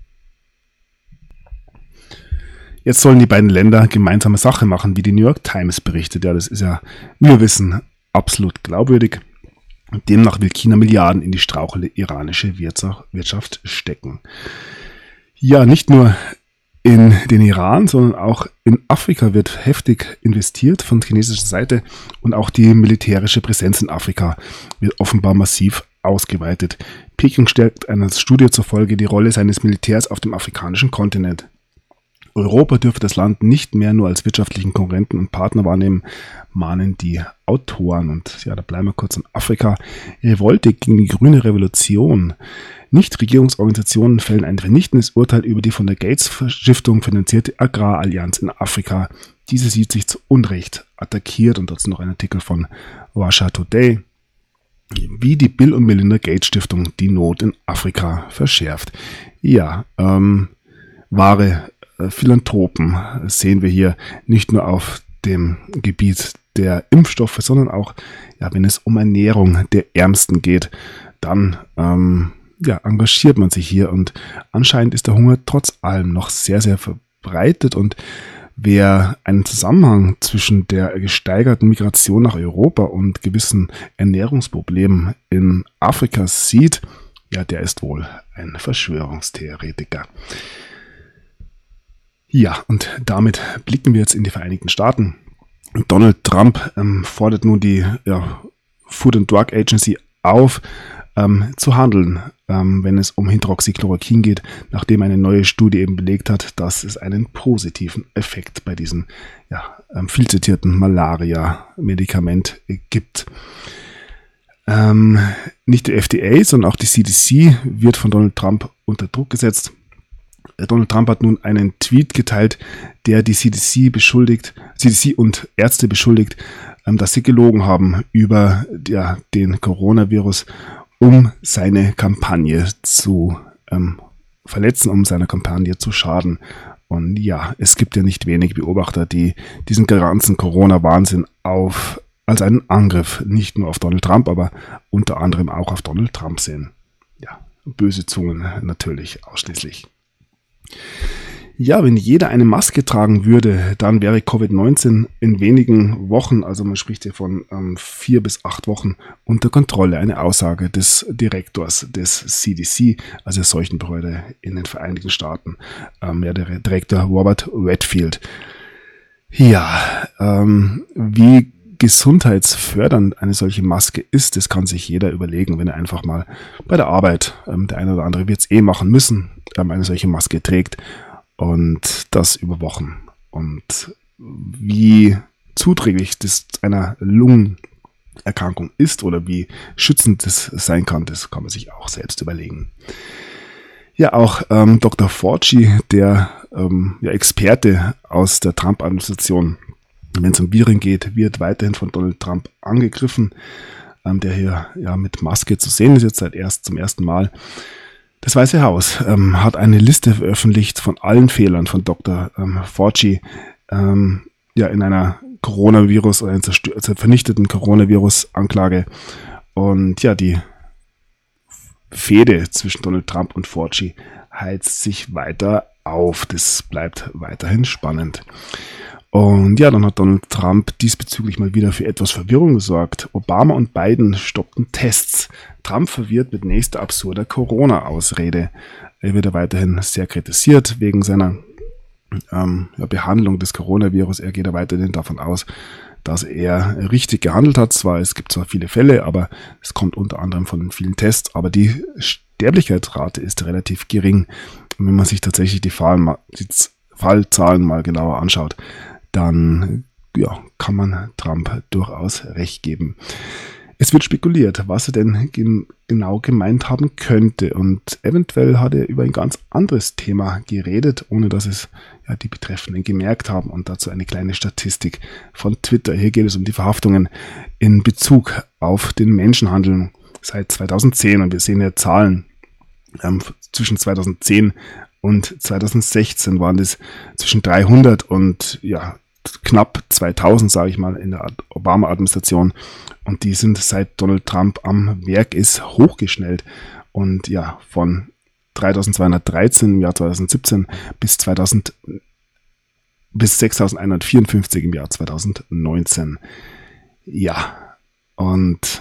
Jetzt sollen die beiden Länder gemeinsame Sache machen, wie die New York Times berichtet. Ja, das ist ja, wie wir wissen, absolut glaubwürdig. Demnach will China Milliarden in die strauchelnde iranische Wirtschaft stecken. Ja, nicht nur in den Iran, sondern auch in Afrika wird heftig investiert von chinesischer Seite und auch die militärische Präsenz in Afrika wird offenbar massiv ausgeweitet. Peking stärkt einer Studie zufolge die Rolle seines Militärs auf dem afrikanischen Kontinent. Europa dürfe das Land nicht mehr nur als wirtschaftlichen Konkurrenten und Partner wahrnehmen, mahnen die Autoren. Und ja, da bleiben wir kurz in Afrika. Revolte gegen die grüne Revolution. Nichtregierungsorganisationen fällen ein vernichtendes Urteil über die von der Gates-Stiftung finanzierte Agrarallianz in Afrika. Diese sieht sich zu Unrecht attackiert. Und dazu noch ein Artikel von Russia Today. Wie die Bill und Melinda Gates Stiftung die Not in Afrika verschärft. Ja, wahre Philanthropen sehen wir hier nicht nur auf dem Gebiet der Impfstoffe, sondern auch, ja, wenn es um Ernährung der Ärmsten geht, dann engagiert man sich hier und anscheinend ist der Hunger trotz allem noch sehr, sehr verbreitet und wer einen Zusammenhang zwischen der gesteigerten Migration nach Europa und gewissen Ernährungsproblemen in Afrika sieht, ja, der ist wohl ein Verschwörungstheoretiker. Ja, und damit blicken wir jetzt in die Vereinigten Staaten. Donald Trump fordert nun die Food and Drug Agency auf, zu handeln, wenn es um Hydroxychloroquin geht, nachdem eine neue Studie eben belegt hat, dass es einen positiven Effekt bei diesem viel zitierten Malaria-Medikament gibt. Nicht die FDA, sondern auch die CDC wird von Donald Trump unter Druck gesetzt. Donald Trump hat nun einen Tweet geteilt, der die CDC und Ärzte beschuldigt, dass sie gelogen haben über den Coronavirus, um seine Kampagne zu verletzen, um seiner Kampagne zu schaden. Und ja, es gibt ja nicht wenig Beobachter, die diesen ganzen Corona-Wahnsinn als einen Angriff nicht nur auf Donald Trump, aber unter anderem auch auf Donald Trump sehen. Ja, böse Zungen natürlich ausschließlich. Ja, wenn jeder eine Maske tragen würde, dann wäre Covid-19 in wenigen Wochen, also man spricht hier von 4 bis 8 Wochen, unter Kontrolle. Eine Aussage des Direktors des CDC, also der Seuchenbehörde in den Vereinigten Staaten, der Direktor Robert Redfield. Ja, wie gesundheitsfördernd eine solche Maske ist, das kann sich jeder überlegen, wenn er einfach mal bei der Arbeit, der eine oder andere wird es machen müssen, eine solche Maske trägt und das über Wochen. Und wie zuträglich das einer Lungenerkrankung ist oder wie schützend das sein kann, das kann man sich auch selbst überlegen. Ja, auch Dr. Fauci, der Experte aus der Trump-Administration, wenn es um Viren geht, wird weiterhin von Donald Trump angegriffen, der hier mit Maske zu sehen ist, jetzt zum ersten Mal. Das Weiße Haus hat eine Liste veröffentlicht von allen Fehlern von Dr. Fauci in einer Coronavirus oder einer vernichteten Coronavirus-Anklage. Und ja, die Fehde zwischen Donald Trump und Fauci heizt sich weiter auf. Das bleibt weiterhin spannend. Und ja, dann hat Donald Trump diesbezüglich mal wieder für etwas Verwirrung gesorgt. Obama und Biden stoppten Tests. Trump verwirrt mit nächster absurder Corona-Ausrede. Er wird ja weiterhin sehr kritisiert wegen seiner Behandlung des Coronavirus. Er geht ja weiterhin davon aus, dass er richtig gehandelt hat. Es gibt zwar viele Fälle, aber es kommt unter anderem von vielen Tests, aber die Sterblichkeitsrate ist relativ gering. Und wenn man sich tatsächlich die Fallzahlen mal genauer anschaut, dann kann man Trump durchaus recht geben. Es wird spekuliert, was er denn genau gemeint haben könnte, und eventuell hat er über ein ganz anderes Thema geredet, ohne dass es die Betreffenden gemerkt haben. Und dazu eine kleine Statistik von Twitter. Hier geht es um die Verhaftungen in Bezug auf den Menschenhandel seit 2010, und wir sehen ja Zahlen zwischen 2010 und 2016 waren das zwischen 300 und knapp 2000, sage ich mal, in der Obama-Administration, und die sind seit Donald Trump am Werk ist hochgeschnellt, und von 3213 im Jahr 2017 bis 6154 im Jahr 2019. Ja, und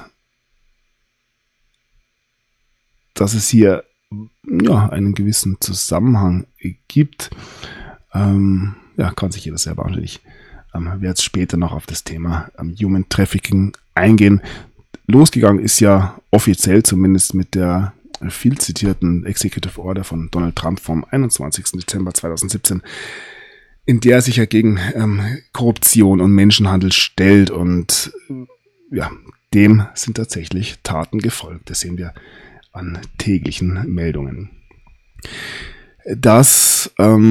dass es hier einen gewissen Zusammenhang gibt, kann sich jeder selber anschauen. Ich werde jetzt später noch auf das Thema Human Trafficking eingehen. Losgegangen ist ja offiziell zumindest mit der viel zitierten Executive Order von Donald Trump vom 21. Dezember 2017, in der er sich ja gegen Korruption und Menschenhandel stellt, und dem sind tatsächlich Taten gefolgt. Das sehen wir an täglichen Meldungen. Dass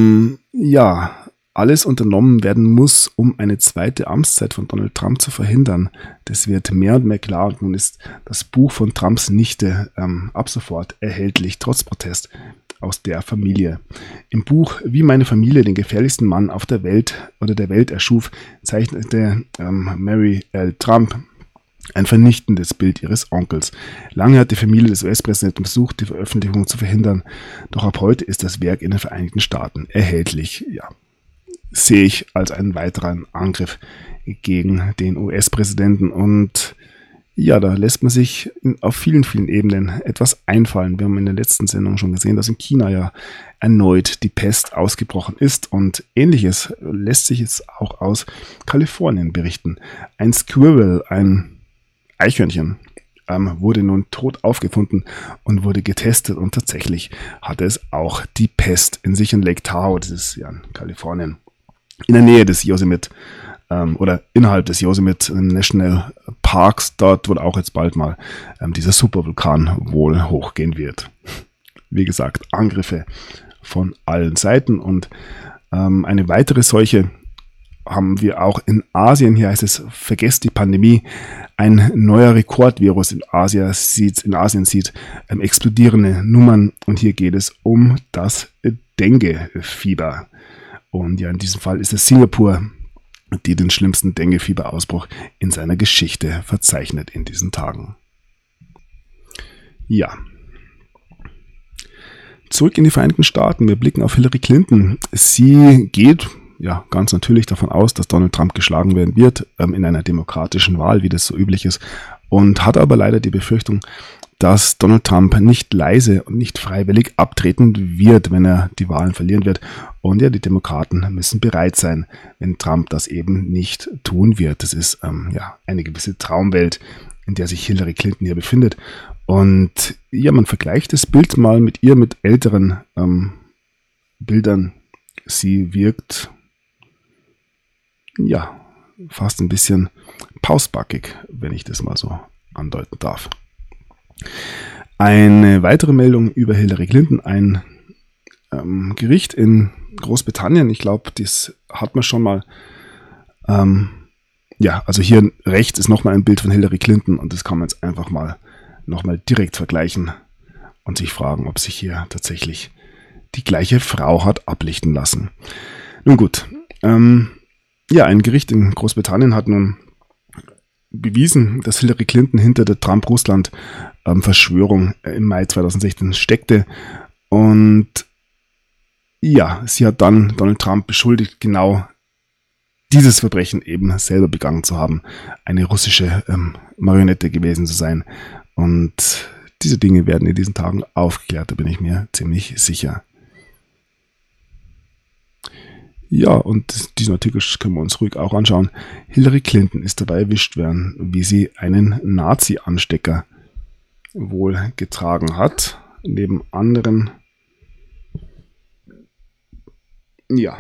alles unternommen werden muss, um eine zweite Amtszeit von Donald Trump zu verhindern. Das wird mehr und mehr klar, und nun ist das Buch von Trumps Nichte ab sofort erhältlich, trotz Protest aus der Familie. Im Buch Wie meine Familie den gefährlichsten Mann auf der Welt erschuf, zeichnete Mary L. Trump ein vernichtendes Bild ihres Onkels. Lange hat die Familie des US-Präsidenten versucht, die Veröffentlichung zu verhindern, doch ab heute ist das Werk in den Vereinigten Staaten erhältlich. Sehe ich als einen weiteren Angriff gegen den US-Präsidenten, und da lässt man sich auf vielen, vielen Ebenen etwas einfallen. Wir haben in der letzten Sendung schon gesehen, dass in China erneut die Pest ausgebrochen ist, und Ähnliches lässt sich jetzt auch aus Kalifornien berichten. Ein Squirrel, ein Eichhörnchen, wurde nun tot aufgefunden und wurde getestet, und tatsächlich hatte es auch die Pest in sich in Lake Tahoe, das ist in Kalifornien, in der Nähe des Yosemite oder innerhalb des Yosemite National Parks, dort wo auch jetzt bald mal dieser Supervulkan wohl hochgehen wird. Wie gesagt, Angriffe von allen Seiten, und eine weitere Seuche haben wir auch in Asien. Hier heißt es, vergesst die Pandemie. Ein neuer Rekordvirus in Asien sieht explodierende Nummern, und hier geht es um das Dengue-Fieber. Und in diesem Fall ist es Singapur, die den schlimmsten Dengue-Fieberausbruch in seiner Geschichte verzeichnet in diesen Tagen. Zurück in die Vereinigten Staaten. Wir blicken auf Hillary Clinton. Sie geht ganz natürlich davon aus, dass Donald Trump geschlagen werden wird in einer demokratischen Wahl, wie das so üblich ist, und hat aber leider die Befürchtung, dass Donald Trump nicht leise und nicht freiwillig abtreten wird, wenn er die Wahlen verlieren wird. Und die Demokraten müssen bereit sein, wenn Trump das eben nicht tun wird. Das ist eine gewisse Traumwelt, in der sich Hillary Clinton hier befindet. Und man vergleicht das Bild mal mit ihr, mit älteren Bildern. Sie wirkt fast ein bisschen pausbackig, wenn ich das mal so andeuten darf. Eine weitere Meldung über Hillary Clinton, ein Gericht in Großbritannien, ich glaube, das hat man schon mal, also hier rechts ist nochmal ein Bild von Hillary Clinton, und das kann man jetzt einfach mal nochmal direkt vergleichen und sich fragen, ob sich hier tatsächlich die gleiche Frau hat ablichten lassen. Nun gut, ein Gericht in Großbritannien hat nun bewiesen, dass Hillary Clinton hinter der Trump-Russland Verschwörung im Mai 2016 steckte. Und ja, sie hat dann Donald Trump beschuldigt, genau dieses Verbrechen eben selber begangen zu haben, eine russische Marionette gewesen zu sein. Und diese Dinge werden in diesen Tagen aufgeklärt, da bin ich mir ziemlich sicher. Ja, und diesen Artikel können wir uns ruhig auch anschauen. Hillary Clinton ist dabei erwischt worden, wie sie einen Nazi-Anstecker wohl getragen hat. Neben anderen, ja,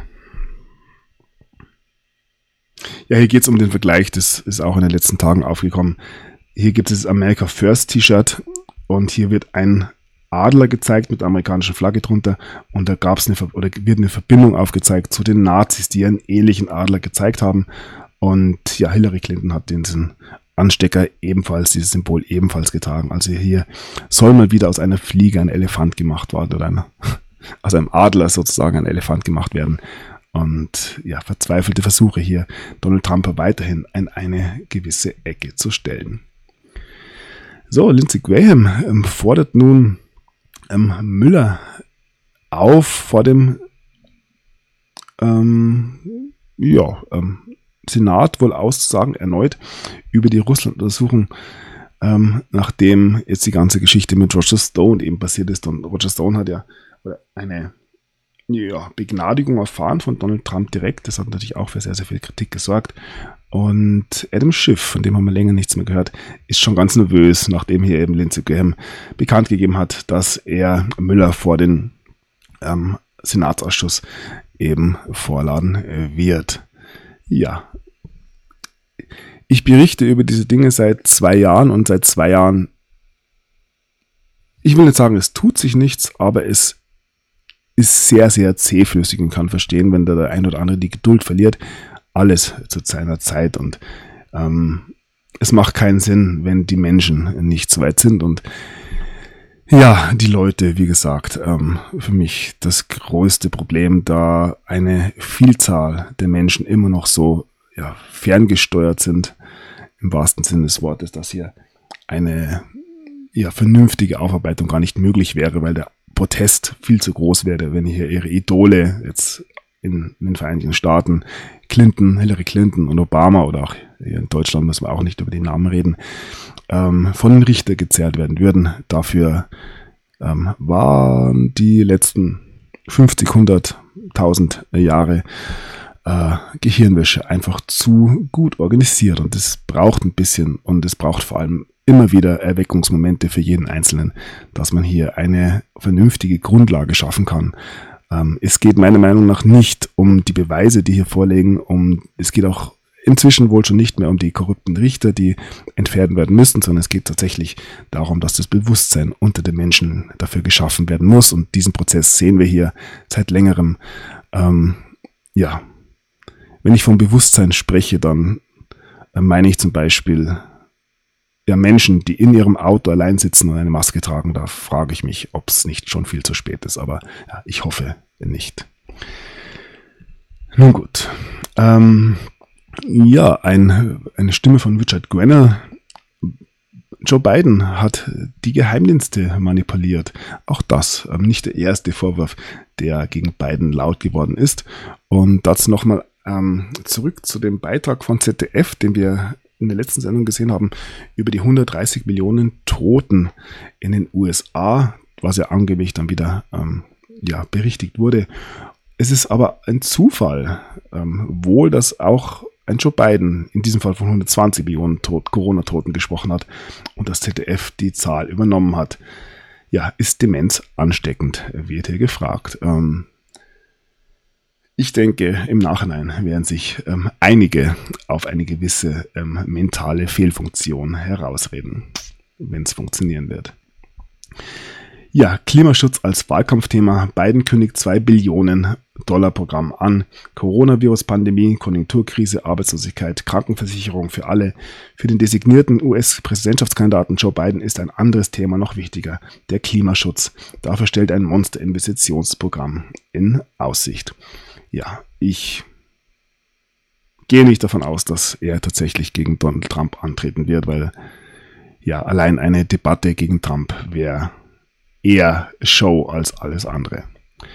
hier geht es um den Vergleich, das ist auch in den letzten Tagen aufgekommen. Hier gibt es das America First T-Shirt und hier wird ein Adler gezeigt mit der amerikanischen Flagge drunter und da wird eine Verbindung aufgezeigt zu den Nazis, die einen ähnlichen Adler gezeigt haben. Und ja, Hillary Clinton hat diesen Anstecker ebenfalls, dieses Symbol ebenfalls getragen. Also hier soll mal wieder aus einer Fliege ein Elefant gemacht werden oder aus einem Adler sozusagen ein Elefant gemacht werden. Und ja, verzweifelte Versuche hier, Donald Trump weiterhin in eine gewisse Ecke zu stellen. So, Lindsey Graham fordert nun Müller auf, vor dem Senat wohl auszusagen, erneut über die Russland-Untersuchung, nachdem jetzt die ganze Geschichte mit Roger Stone eben passiert ist. Und Roger Stone hat ja eine Begnadigung erfahren von Donald Trump direkt. Das hat natürlich auch für sehr, sehr viel Kritik gesorgt. Und Adam Schiff, von dem haben wir länger nichts mehr gehört, ist schon ganz nervös, nachdem hier eben Lindsey Graham bekannt gegeben hat, dass er Müller vor den Senatsausschuss eben vorladen wird. Ja, ich berichte über diese Dinge seit 2 Jahren und seit 2 Jahren, ich will nicht sagen, es tut sich nichts, aber es ist sehr, sehr zähflüssig und kann verstehen, wenn der ein oder andere die Geduld verliert. Alles zu seiner Zeit und es macht keinen Sinn, wenn die Menschen nicht so weit sind und ja, die Leute, wie gesagt, für mich das größte Problem, da eine Vielzahl der Menschen immer noch so ferngesteuert sind, im wahrsten Sinne des Wortes, dass hier eine vernünftige Aufarbeitung gar nicht möglich wäre, weil der Protest viel zu groß wäre, wenn hier ihre Idole jetzt in den Vereinigten Staaten, Hillary Clinton und Obama oder auch hier in Deutschland, müssen wir auch nicht über die Namen reden, von den Richter gezerrt werden würden. Dafür waren die letzten 50, 100.000 Jahre Gehirnwäsche einfach zu gut organisiert und es braucht ein bisschen und es braucht vor allem immer wieder Erweckungsmomente für jeden Einzelnen, dass man hier eine vernünftige Grundlage schaffen kann. Es geht meiner Meinung nach nicht um die Beweise, die hier vorliegen, es geht auch inzwischen wohl schon nicht mehr um die korrupten Richter, die entfernt werden müssen, sondern es geht tatsächlich darum, dass das Bewusstsein unter den Menschen dafür geschaffen werden muss und diesen Prozess sehen wir hier seit längerem. Wenn ich vom Bewusstsein spreche, dann meine ich zum Beispiel Menschen, die in ihrem Auto allein sitzen und eine Maske tragen, da frage ich mich, ob es nicht schon viel zu spät ist, aber ich hoffe nicht. Nun gut. Eine Stimme von Richard Grenell. Joe Biden hat die Geheimdienste manipuliert. Auch das nicht der erste Vorwurf, der gegen Biden laut geworden ist. Und dazu nochmal zurück zu dem Beitrag von ZDF, den wir in der letzten Sendung gesehen haben, über die 130 Millionen Toten in den USA, was ja angeblich dann wieder berichtigt wurde. Es ist aber ein Zufall, wohl, dass auch ein Joe Biden in diesem Fall von 120 Millionen Corona-Toten gesprochen hat und das ZDF die Zahl übernommen hat. Ja, ist Demenz ansteckend, wird hier gefragt. Ich denke, im Nachhinein werden sich einige auf eine gewisse mentale Fehlfunktion herausreden, wenn es funktionieren wird. Ja, Klimaschutz als Wahlkampfthema. Biden kündigt $2 Billionen Programm an. Coronavirus-Pandemie, Konjunkturkrise, Arbeitslosigkeit, Krankenversicherung für alle. Für den designierten US-Präsidentschaftskandidaten Joe Biden ist ein anderes Thema noch wichtiger, der Klimaschutz. Dafür stellt ein Monster-Investitionsprogramm in Aussicht. Ja, ich gehe nicht davon aus, dass er tatsächlich gegen Donald Trump antreten wird, weil ja, allein eine Debatte gegen Trump wäre eher Show als alles andere.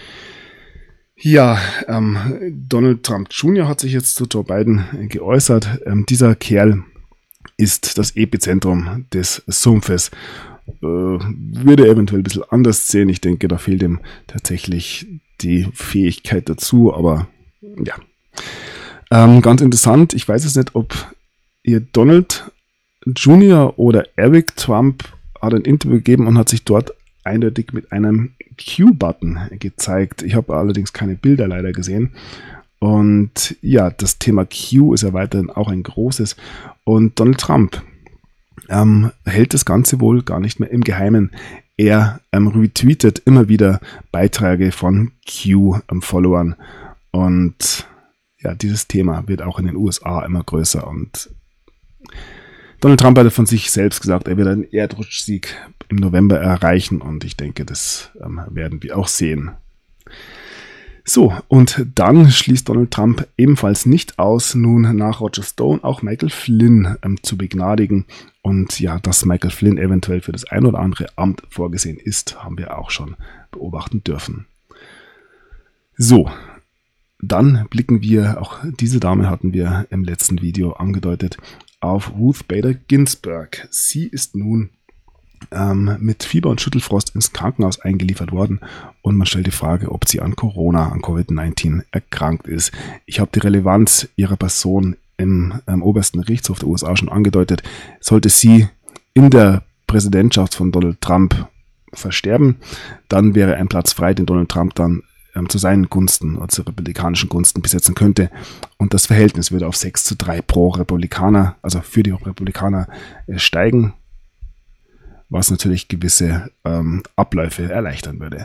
Ja, Donald Trump Jr. hat sich jetzt zu Joe Biden geäußert. Dieser Kerl ist das Epizentrum des Sumpfes. Würde eventuell ein bisschen anders sehen. Ich denke, da fehlt ihm tatsächlich die Fähigkeit dazu, aber ja. Ganz interessant, ich weiß jetzt nicht, ob ihr Donald Jr. oder Eric Trump hat ein Interview gegeben und hat sich dort eindeutig mit einem Q-Button gezeigt. Ich habe allerdings keine Bilder leider gesehen. Und ja, das Thema Q ist ja weiterhin auch ein großes. Und Donald Trump hält das Ganze wohl gar nicht mehr im Geheimen. Er retweetet immer wieder Beiträge von Q-Followern. Und ja, dieses Thema wird auch in den USA immer größer. Und Donald Trump hat von sich selbst gesagt, er wird einen Erdrutschsieg im November erreichen. Und ich denke, das werden wir auch sehen. So, und dann schließt Donald Trump ebenfalls nicht aus, nun nach Roger Stone auch Michael Flynn zu begnadigen. Und ja, dass Michael Flynn eventuell für das ein oder andere Amt vorgesehen ist, haben wir auch schon beobachten dürfen. So, dann blicken wir, auch diese Dame hatten wir im letzten Video angedeutet, auf Ruth Bader Ginsburg. Sie ist nun mit Fieber und Schüttelfrost ins Krankenhaus eingeliefert worden und man stellt die Frage, ob sie an Corona, an Covid-19 erkrankt ist. Ich habe die Relevanz ihrer Person im obersten Gerichtshof der USA schon angedeutet. Sollte sie in der Präsidentschaft von Donald Trump versterben, dann wäre ein Platz frei, den Donald Trump dann zu seinen Gunsten oder zu republikanischen Gunsten besetzen könnte. Und das Verhältnis würde auf 6:3 pro Republikaner, also für die Republikaner, steigen, was natürlich gewisse Abläufe erleichtern würde.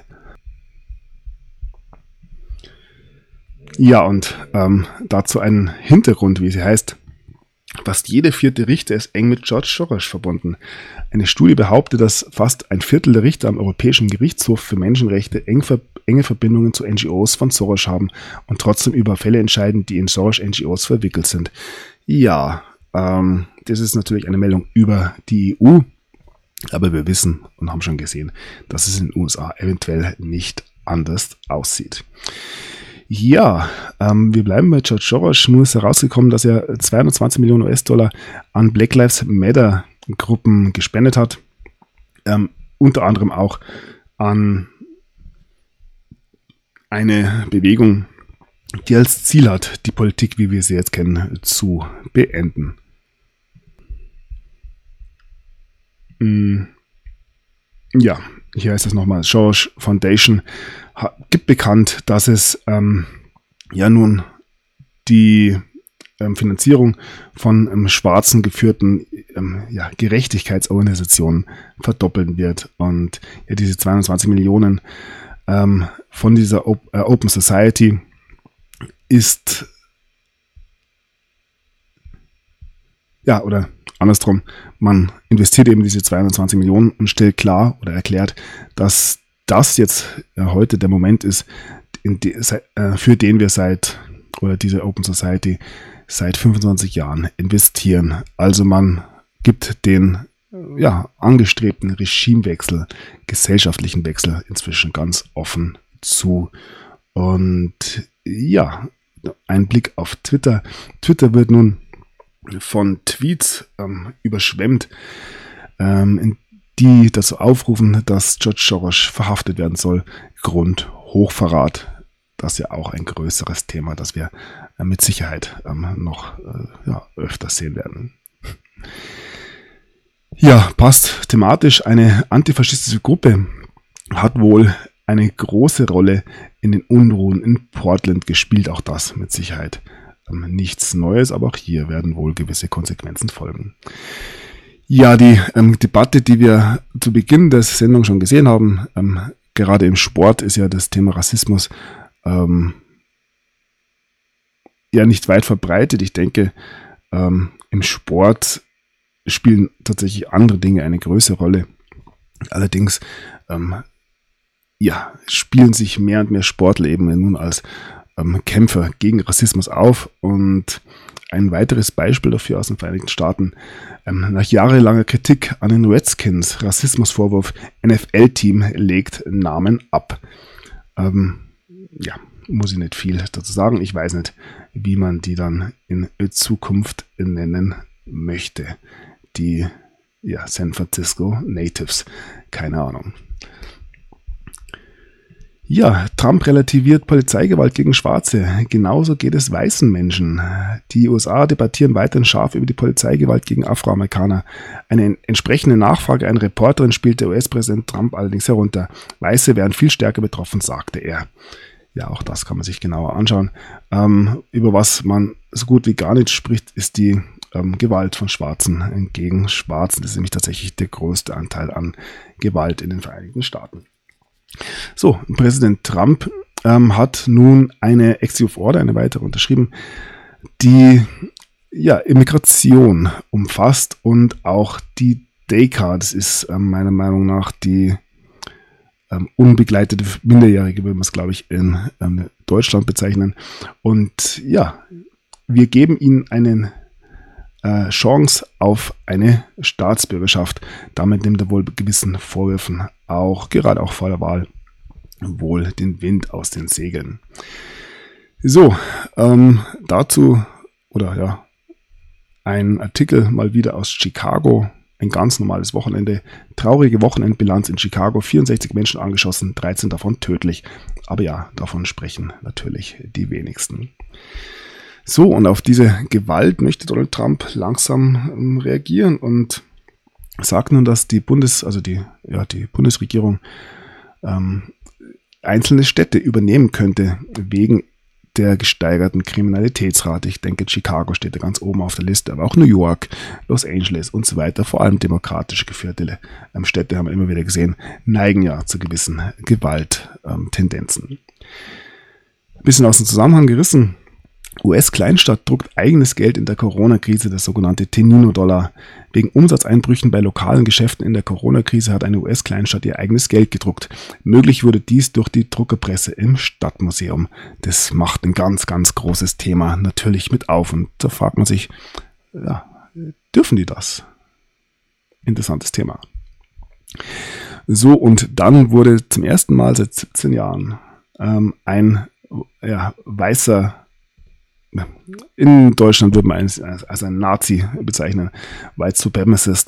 Ja, und dazu einen Hintergrund, wie sie heißt. Fast jede 4. Richter ist eng mit George Soros verbunden. Eine Studie behauptet, dass fast ein Viertel der Richter am Europäischen Gerichtshof für Menschenrechte enge Verbindungen zu NGOs von Soros haben und trotzdem über Fälle entscheiden, die in Soros-NGOs verwickelt sind. Ja, das ist natürlich eine Meldung über die EU, aber wir wissen und haben schon gesehen, dass es in den USA eventuell nicht anders aussieht. Ja, wir bleiben bei George Soros. Nur ist herausgekommen, dass er 220 Millionen US-Dollar an Black Lives Matter Gruppen gespendet hat. Unter anderem auch an eine Bewegung, die als Ziel hat, die Politik, wie wir sie jetzt kennen, zu beenden. Ja, hier heißt es nochmal, Soros Foundation gibt bekannt, dass es nun die Finanzierung von schwarzen geführten Gerechtigkeitsorganisationen verdoppeln wird. Und ja, diese 22 Millionen von dieser Open Society ist, ja, oder andersrum, man investiert eben diese 22 Millionen und stellt klar oder erklärt, dass das jetzt heute der Moment ist, für den wir diese Open Society seit 25 Jahren investieren. Also man gibt den angestrebten Regimewechsel, gesellschaftlichen Wechsel inzwischen ganz offen zu. Und ja, ein Blick auf Twitter. Twitter wird nun von Tweets überschwemmt, die dazu aufrufen, dass George Soros verhaftet werden soll. Grund Hochverrat. Das ist ja auch ein größeres Thema, das wir mit Sicherheit noch öfter sehen werden. Ja, passt thematisch. Eine antifaschistische Gruppe hat wohl eine große Rolle in den Unruhen in Portland gespielt. Auch das mit Sicherheit nichts Neues, aber auch hier werden wohl gewisse Konsequenzen folgen. Ja, die Debatte, die wir zu Beginn der Sendung schon gesehen haben, gerade im Sport ist ja das Thema Rassismus nicht weit verbreitet. Ich denke, im Sport spielen tatsächlich andere Dinge eine größere Rolle. Allerdings spielen sich mehr und mehr Sportler eben nun als Kämpfer gegen Rassismus auf und ein weiteres Beispiel dafür aus den Vereinigten Staaten. Nach jahrelanger Kritik an den Redskins, Rassismusvorwurf, NFL-Team legt Namen ab. Muss ich nicht viel dazu sagen. Ich weiß nicht, wie man die dann in Zukunft nennen möchte. Die San Francisco Natives. Keine Ahnung. Ja, Trump relativiert Polizeigewalt gegen Schwarze. Genauso geht es weißen Menschen. Die USA debattieren weiterhin scharf über die Polizeigewalt gegen Afroamerikaner. Eine entsprechende Nachfrage einer Reporterin spielt der US-Präsident Trump allerdings herunter. Weiße wären viel stärker betroffen, sagte er. Ja, auch das kann man sich genauer anschauen. Über was man so gut wie gar nicht spricht, ist die Gewalt von Schwarzen gegen Schwarzen. Das ist nämlich tatsächlich der größte Anteil an Gewalt in den Vereinigten Staaten. So, Präsident Trump hat nun eine Executive Order, eine weitere unterschrieben, die Immigration umfasst und auch die DACA, das ist meiner Meinung nach die unbegleitete Minderjährige, würde man es, glaube ich, in Deutschland bezeichnen. Und wir geben ihnen eine Chance auf eine Staatsbürgerschaft. Damit nimmt er wohl gewissen Vorwürfen gerade auch vor der Wahl wohl den Wind aus den Segeln. So, dazu ein Artikel mal wieder aus Chicago. Ein ganz normales Wochenende. Traurige Wochenendbilanz in Chicago. 64 Menschen angeschossen, 13 davon tödlich. Aber ja, davon sprechen natürlich die wenigsten. So, und auf diese Gewalt möchte Donald Trump langsam reagieren und sagt nun, dass die Bundesregierung einzelne Städte übernehmen könnte wegen der gesteigerten Kriminalitätsrate. Ich denke, Chicago steht da ganz oben auf der Liste, aber auch New York, Los Angeles und so weiter, vor allem demokratisch geführte Städte, haben wir immer wieder gesehen, neigen ja zu gewissen Gewalttendenzen. Bisschen aus dem Zusammenhang gerissen. US-Kleinstadt druckt eigenes Geld in der Corona-Krise, der sogenannte Tenino-Dollar. Wegen Umsatzeinbrüchen bei lokalen Geschäften in der Corona-Krise hat eine US-Kleinstadt ihr eigenes Geld gedruckt. Möglich wurde dies durch die Druckerpresse im Stadtmuseum. Das macht ein ganz, ganz großes Thema natürlich mit auf. Und da fragt man sich, dürfen die das? Interessantes Thema. So, und dann wurde zum ersten Mal seit 17 Jahren ein weißer, in Deutschland würde man als ein Nazi bezeichnen, White Supremacist,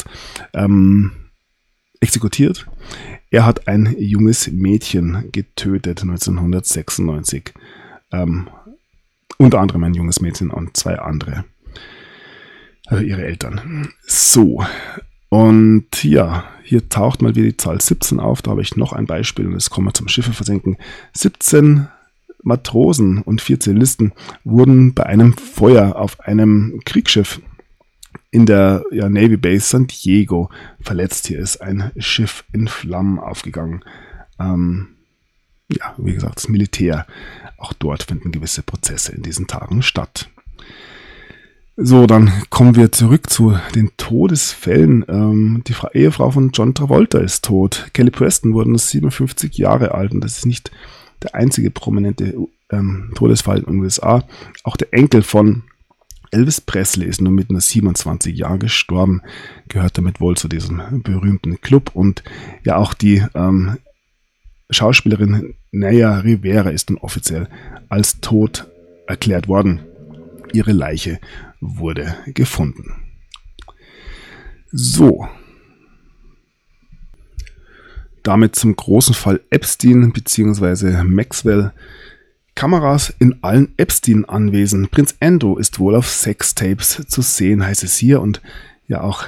exekutiert. Er hat ein junges Mädchen getötet 1996. Unter anderem ein junges Mädchen und 2 andere, ihre Eltern. So, und hier taucht mal wieder die Zahl 17 auf. Da habe ich noch ein Beispiel und jetzt kommen wir zum Schiffe versenken. 17 Matrosen und 4 Zivilisten wurden bei einem Feuer auf einem Kriegsschiff in der Navy Base San Diego verletzt. Hier ist ein Schiff in Flammen aufgegangen. Wie gesagt, das Militär. Auch dort finden gewisse Prozesse in diesen Tagen statt. So, dann kommen wir zurück zu den Todesfällen. Die Ehefrau von John Travolta ist tot. Kelly Preston wurde 57 Jahre alt und das ist nicht der einzige prominente Todesfall in den USA. Auch der Enkel von Elvis Presley ist nur mit nur 27 Jahren gestorben, gehört damit wohl zu diesem berühmten Club. Und ja, auch die Schauspielerin Naya Rivera ist nun offiziell als tot erklärt worden. Ihre Leiche wurde gefunden. So. Damit zum großen Fall Epstein bzw. Maxwell. Kameras in allen Epstein-Anwesen. Prinz Andrew ist wohl auf Sextapes zu sehen, heißt es hier. Und ja auch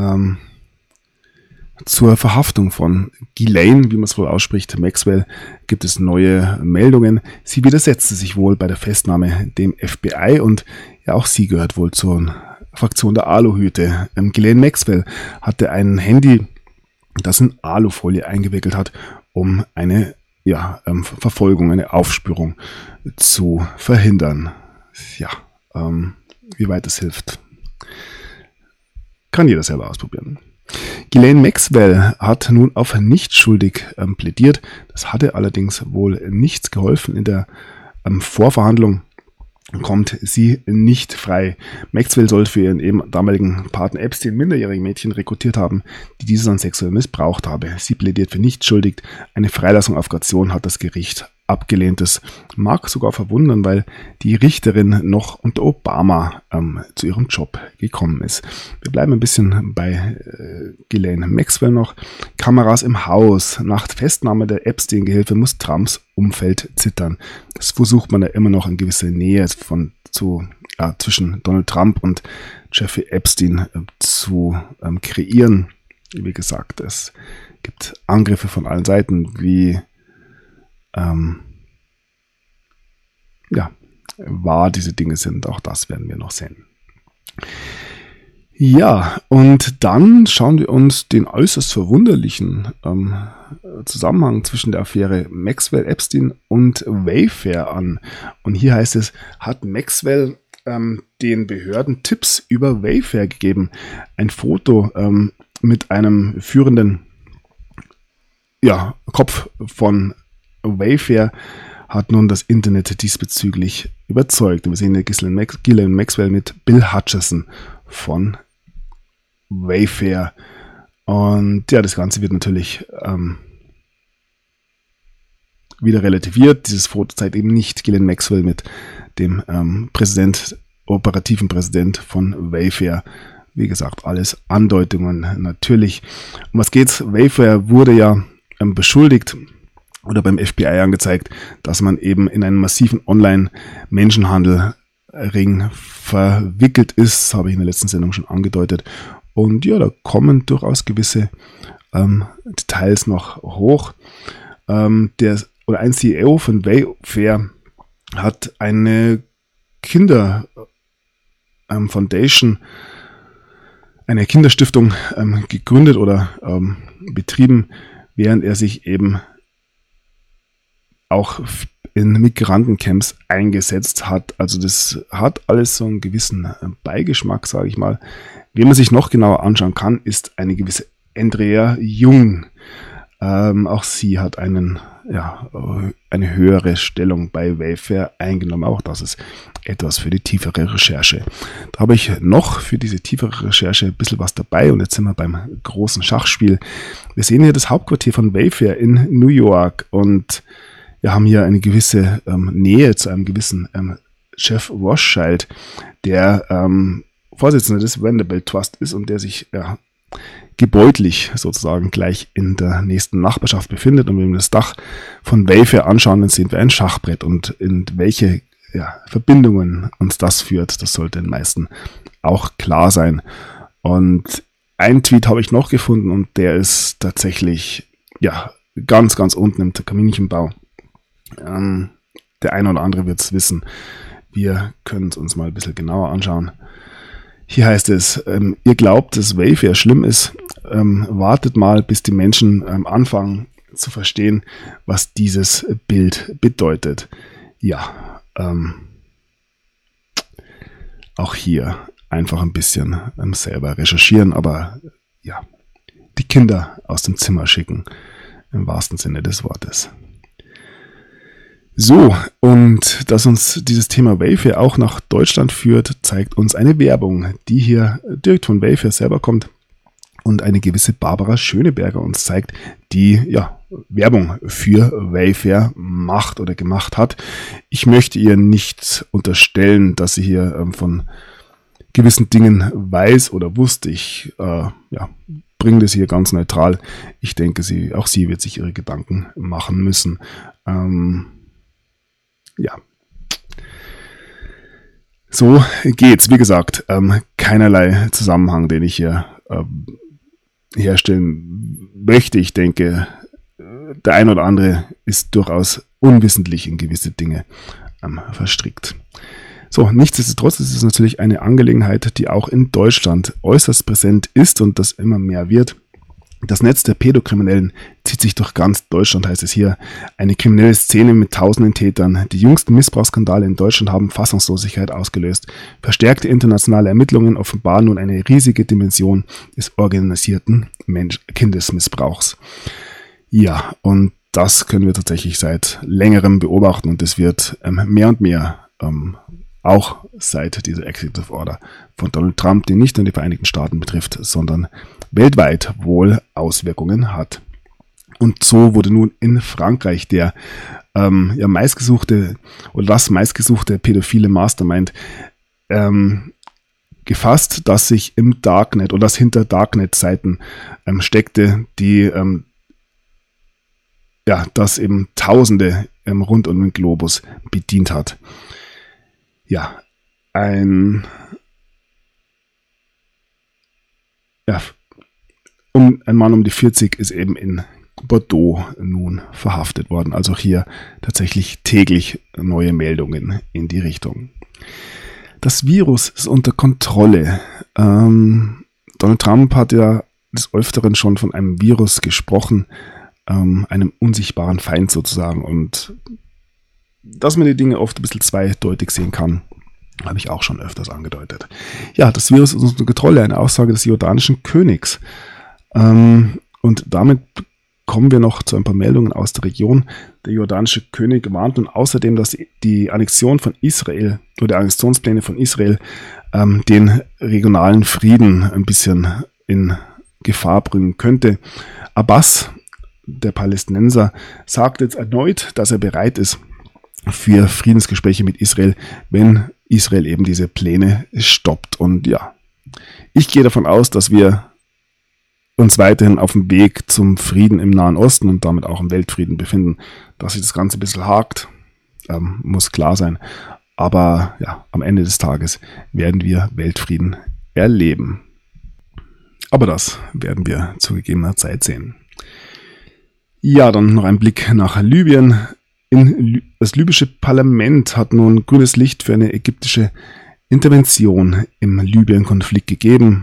zur Verhaftung von Ghislaine, wie man es wohl ausspricht, Maxwell, gibt es neue Meldungen. Sie widersetzte sich wohl bei der Festnahme dem FBI und ja auch sie gehört wohl zur Fraktion der Aluhüte. Ghislaine Maxwell hatte ein Handy, das in Alufolie eingewickelt hat, um eine Verfolgung, eine Aufspürung zu verhindern. Ja, wie weit es hilft, kann jeder selber ausprobieren. Ghislaine Maxwell hat nun auf nicht schuldig plädiert. Das hatte allerdings wohl nichts geholfen in der Vorverhandlung. kommt sie nicht frei. Maxwell soll für ihren eben damaligen Partner Epstein minderjährige Mädchen rekrutiert haben, die dieser dann sexuell missbraucht habe. Sie plädiert für nicht schuldig. Eine Freilassung auf Kaution hat das Gericht abgelehnt. Das mag sogar verwundern, weil die Richterin noch unter Obama zu ihrem Job gekommen ist. Wir bleiben ein bisschen bei Ghislaine Maxwell noch. Kameras im Haus. Nach Festnahme der Epstein-Gehilfe muss Trumps Umfeld zittern. Das versucht man ja immer noch in gewisse Nähe zwischen Donald Trump und Jeffrey Epstein zu kreieren. Wie gesagt, es gibt Angriffe von allen Seiten, wie wahr diese Dinge sind. Auch das werden wir noch sehen. Ja, und dann schauen wir uns den äußerst verwunderlichen Zusammenhang zwischen der Affäre Maxwell-Epstein und Wayfair an. Und hier heißt es, hat Maxwell den Behörden Tipps über Wayfair gegeben. Ein Foto mit einem führenden Kopf von Wayfair hat nun das Internet diesbezüglich überzeugt. Wir sehen hier Ghislaine Maxwell mit Bill Hutchison von Wayfair. Und ja, das Ganze wird natürlich wieder relativiert. Dieses Foto zeigt eben nicht Ghislaine Maxwell mit dem operativen Präsident von Wayfair. Wie gesagt, alles Andeutungen natürlich. Um was geht's? Wayfair wurde ja beschuldigt oder beim FBI angezeigt, dass man eben in einen massiven Online-Menschenhandel-Ring verwickelt ist. Das habe ich in der letzten Sendung schon angedeutet. Und ja, da kommen durchaus gewisse Details noch hoch. Ein CEO von Wayfair hat eine Foundation, eine Kinderstiftung gegründet oder betrieben, während er sich eben auch in Migrantencamps eingesetzt hat. Also das hat alles so einen gewissen Beigeschmack, sage ich mal. Wen man sich noch genauer anschauen kann, ist eine gewisse Andrea Jung. Auch sie hat eine höhere Stellung bei Wayfair eingenommen. Auch das ist etwas für die tiefere Recherche. Da habe ich noch für diese tiefere Recherche ein bisschen was dabei und jetzt sind wir beim großen Schachspiel. Wir sehen hier das Hauptquartier von Wayfair in New York und wir haben hier eine gewisse Nähe zu einem gewissen Jeff Rothschild, der Vorsitzender des Vanderbilt Trust ist und der sich gebäudlich sozusagen gleich in der nächsten Nachbarschaft befindet. Und wenn wir das Dach von Wayfair anschauen, dann sehen wir ein Schachbrett und in welche Verbindungen uns das führt, das sollte den meisten auch klar sein. Und einen Tweet habe ich noch gefunden und der ist tatsächlich ganz, ganz unten im Kaminchenbau. Der eine oder andere wird es wissen. Wir können es uns mal ein bisschen genauer anschauen. Hier heißt es, ihr glaubt, dass Wayfair schlimm ist, wartet mal, bis die Menschen anfangen zu verstehen, was dieses Bild bedeutet. Ja, auch hier einfach ein bisschen selber recherchieren, aber ja, die Kinder aus dem Zimmer schicken, im wahrsten Sinne des Wortes. So, und dass uns dieses Thema Wayfair auch nach Deutschland führt, zeigt uns eine Werbung, die hier direkt von Wayfair selber kommt und eine gewisse Barbara Schöneberger uns zeigt, die Werbung für Wayfair macht oder gemacht hat. Ich möchte ihr nicht unterstellen, dass sie hier von gewissen Dingen weiß oder wusste. Ich bringe das hier ganz neutral. Ich denke, auch sie wird sich ihre Gedanken machen müssen. So geht's. Wie gesagt, keinerlei Zusammenhang, den ich hier herstellen möchte. Ich denke, der ein oder andere ist durchaus unwissentlich in gewisse Dinge verstrickt. So, nichtsdestotrotz ist es natürlich eine Angelegenheit, die auch in Deutschland äußerst präsent ist und das immer mehr wird. Das Netz der Pädokriminellen zieht sich durch ganz Deutschland, heißt es hier. Eine kriminelle Szene mit tausenden Tätern. Die jüngsten Missbrauchsskandale in Deutschland haben Fassungslosigkeit ausgelöst. Verstärkte internationale Ermittlungen offenbaren nun eine riesige Dimension des organisierten Kindesmissbrauchs. Ja, und das können wir tatsächlich seit längerem beobachten und es wird mehr und mehr auch seit dieser Executive Order von Donald Trump, die nicht nur die Vereinigten Staaten betrifft, sondern weltweit wohl Auswirkungen hat. Und so wurde nun in Frankreich der meistgesuchte oder das meistgesuchte pädophile Mastermind gefasst, das sich im Darknet oder das hinter Darknet-Seiten steckte, die das eben Tausende rund um den Globus bedient hat. Ja, ein Mann um die 40 ist eben in Bordeaux nun verhaftet worden. Also hier tatsächlich täglich neue Meldungen in die Richtung. Das Virus ist unter Kontrolle. Donald Trump hat ja des Öfteren schon von einem Virus gesprochen, einem unsichtbaren Feind sozusagen. Und dass man die Dinge oft ein bisschen zweideutig sehen kann, habe ich auch schon öfters angedeutet. Ja, das Virus ist unter Kontrolle, eine Aussage des jordanischen Königs. Und damit kommen wir noch zu ein paar Meldungen aus der Region. Der jordanische König warnt nun außerdem, dass die Annexion von Israel oder die Annexionspläne von Israel den regionalen Frieden ein bisschen in Gefahr bringen könnte. Abbas, der Palästinenser, sagt jetzt erneut, dass er bereit ist für Friedensgespräche mit Israel, wenn Israel eben diese Pläne stoppt. Und ja, ich gehe davon aus, dass wir uns weiterhin auf dem Weg zum Frieden im Nahen Osten und damit auch im Weltfrieden befinden. Dass sich das Ganze ein bisschen hakt, muss klar sein. Aber ja, am Ende des Tages werden wir Weltfrieden erleben. Aber das werden wir zu gegebener Zeit sehen. Ja, dann noch ein Blick nach Libyen. Das libysche Parlament hat nun grünes Licht für eine ägyptische Intervention im Libyen-Konflikt gegeben.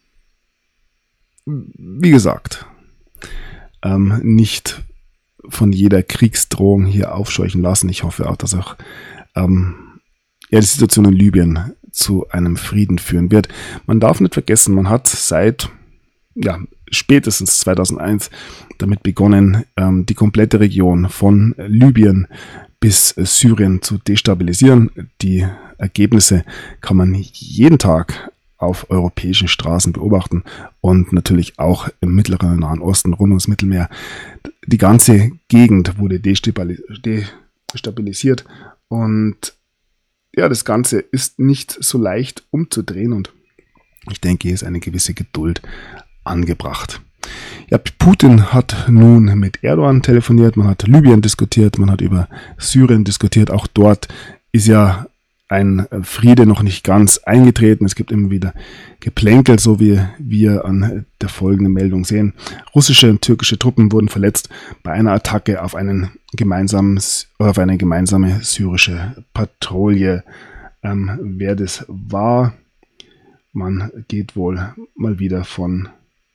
Wie gesagt, nicht von jeder Kriegsdrohung hier aufscheuchen lassen. Ich hoffe auch, dass auch die Situation in Libyen zu einem Frieden führen wird. Man darf nicht vergessen, man hat seit spätestens 2001 damit begonnen, die komplette Region von Libyen bis Syrien zu destabilisieren. Die Ergebnisse kann man jeden Tag auf europäischen Straßen beobachten und natürlich auch im mittleren Nahen Osten rund ums Mittelmeer. Die ganze Gegend wurde destabilisiert und ja, das Ganze ist nicht so leicht umzudrehen und ich denke, hier ist eine gewisse Geduld angebracht. Ja, Putin hat nun mit Erdogan telefoniert, man hat Libyen diskutiert, man hat über Syrien diskutiert. Auch dort ist ja ein Friede noch nicht ganz eingetreten. Es gibt immer wieder Geplänkel, so wie wir an der folgenden Meldung sehen. Russische und türkische Truppen wurden verletzt bei einer Attacke auf eine gemeinsame syrische Patrouille. Wer das war, man geht wohl mal wieder von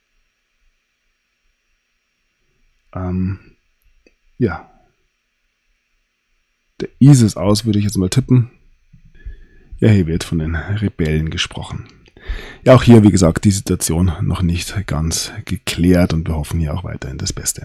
der ISIS aus, würde ich jetzt mal tippen. Ja, hier wird von den Rebellen gesprochen. Ja, auch hier, wie gesagt, die Situation noch nicht ganz geklärt und wir hoffen hier auch weiterhin das Beste.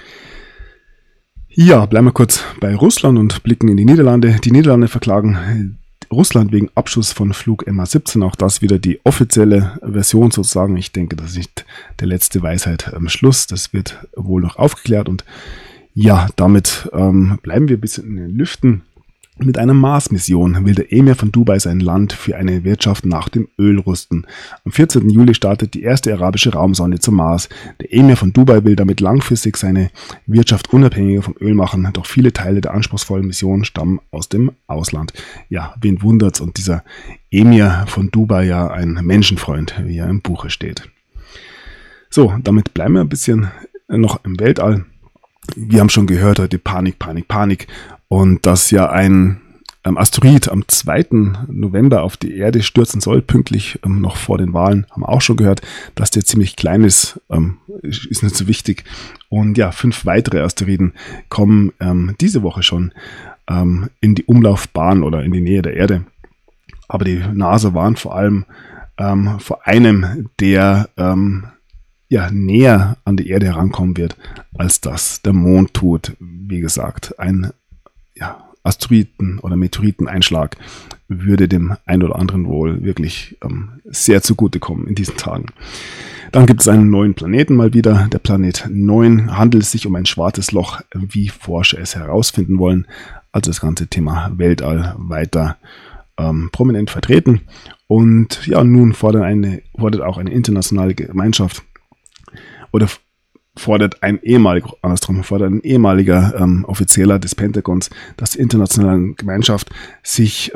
Ja, bleiben wir kurz bei Russland und blicken in die Niederlande. Die Niederlande verklagen Russland wegen Abschuss von Flug MH17. Auch das wieder die offizielle Version sozusagen. Ich denke, das ist nicht der letzte Weisheit am Schluss. Das wird wohl noch aufgeklärt und ja, damit bleiben wir ein bisschen in den Lüften. Mit einer Mars-Mission will der Emir von Dubai sein Land für eine Wirtschaft nach dem Öl rüsten. Am 14. Juli startet die erste arabische Raumsonde zum Mars. Der Emir von Dubai will damit langfristig seine Wirtschaft unabhängiger vom Öl machen, doch viele Teile der anspruchsvollen Mission stammen aus dem Ausland. Ja, wen wundert's? Und dieser Emir von Dubai ja ein Menschenfreund, wie er im Buche steht. So, damit bleiben wir ein bisschen noch im Weltall. Wir haben schon gehört heute Panik. Und dass ja ein Asteroid am 2. November auf die Erde stürzen soll, pünktlich noch vor den Wahlen, haben wir auch schon gehört, dass der ziemlich klein ist, ist nicht so wichtig. Und ja, 5 weitere Asteroiden kommen diese Woche schon in die Umlaufbahn oder in die Nähe der Erde. Aber die NASA warnt vor allem vor einem, der näher an die Erde herankommen wird, als das der Mond tut. Wie gesagt, ein Asteroiden- oder Meteoriteneinschlag würde dem einen oder anderen wohl wirklich sehr zugutekommen in diesen Tagen. Dann gibt es einen neuen Planeten mal wieder, der Planet 9. Handelt es sich um ein schwarzes Loch, wie Forscher es herausfinden wollen. Also das ganze Thema Weltall weiter prominent vertreten. Und ja, nun fordert auch eine internationale Gemeinschaft oder fordert ein ehemaliger Offizieller des Pentagons, dass die internationale Gemeinschaft sich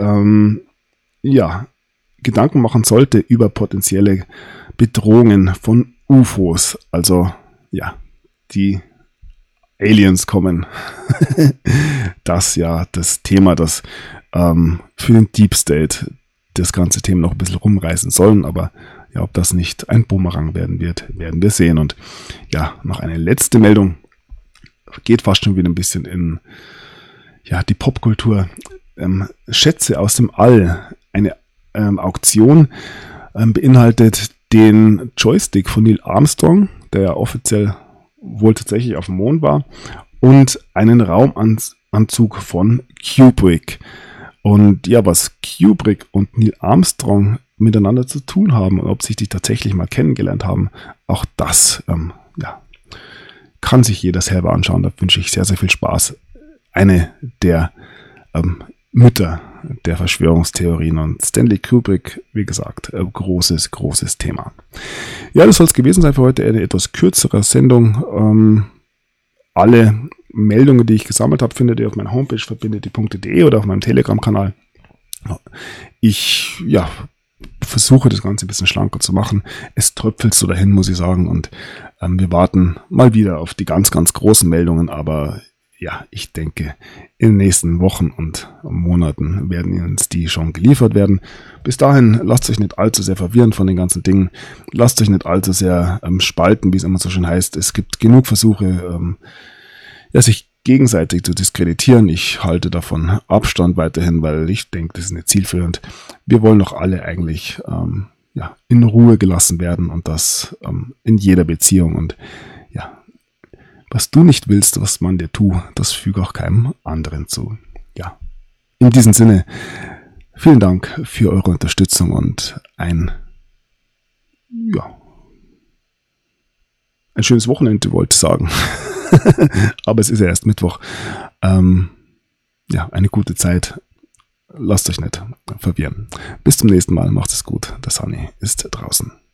Gedanken machen sollte über potenzielle Bedrohungen von UFOs. Also ja, die Aliens kommen. Das Thema, das für den Deep State das ganze Thema noch ein bisschen rumreißen sollen, aber ja, ob das nicht ein Bumerang werden wird, werden wir sehen. Und ja, noch eine letzte Meldung, geht fast schon wieder ein bisschen in die Popkultur. Schätze aus dem All, eine Auktion beinhaltet den Joystick von Neil Armstrong, der ja offiziell wohl tatsächlich auf dem Mond war, und einen Raumanzug von Kubrick. Und ja, was Kubrick und Neil Armstrong miteinander zu tun haben und ob sich die tatsächlich mal kennengelernt haben, auch das kann sich jeder selber anschauen. Da wünsche ich sehr, sehr viel Spaß. Eine der Mütter der Verschwörungstheorien, und Stanley Kubrick, wie gesagt, großes Thema. Ja, das soll es gewesen sein für heute. Eine etwas kürzere Sendung. Alle Meldungen, die ich gesammelt habe, findet ihr auf meiner Homepage verbindeti.de oder auf meinem Telegram-Kanal. Ich versuche das Ganze ein bisschen schlanker zu machen. Es tröpfelt so dahin, muss ich sagen. Und wir warten mal wieder auf die ganz, ganz großen Meldungen. Aber ja, ich denke, in den nächsten Wochen und Monaten werden uns die schon geliefert werden. Bis dahin, lasst euch nicht allzu sehr verwirren von den ganzen Dingen. Lasst euch nicht allzu sehr spalten, wie es immer so schön heißt. Es gibt genug Versuche, sich gegenseitig zu diskreditieren. Ich halte davon Abstand weiterhin, weil ich denke, das ist nicht zielführend. Wir wollen doch alle eigentlich in Ruhe gelassen werden, und das in jeder Beziehung. Und ja, was du nicht willst, was man dir tut, das füge auch keinem anderen zu. Ja, in diesem Sinne, vielen Dank für eure Unterstützung und ein schönes Wochenende, wollte ich sagen. Aber es ist ja erst Mittwoch. Eine gute Zeit. Lasst euch nicht verwirren. Bis zum nächsten Mal. Macht es gut. Der Sunny ist draußen.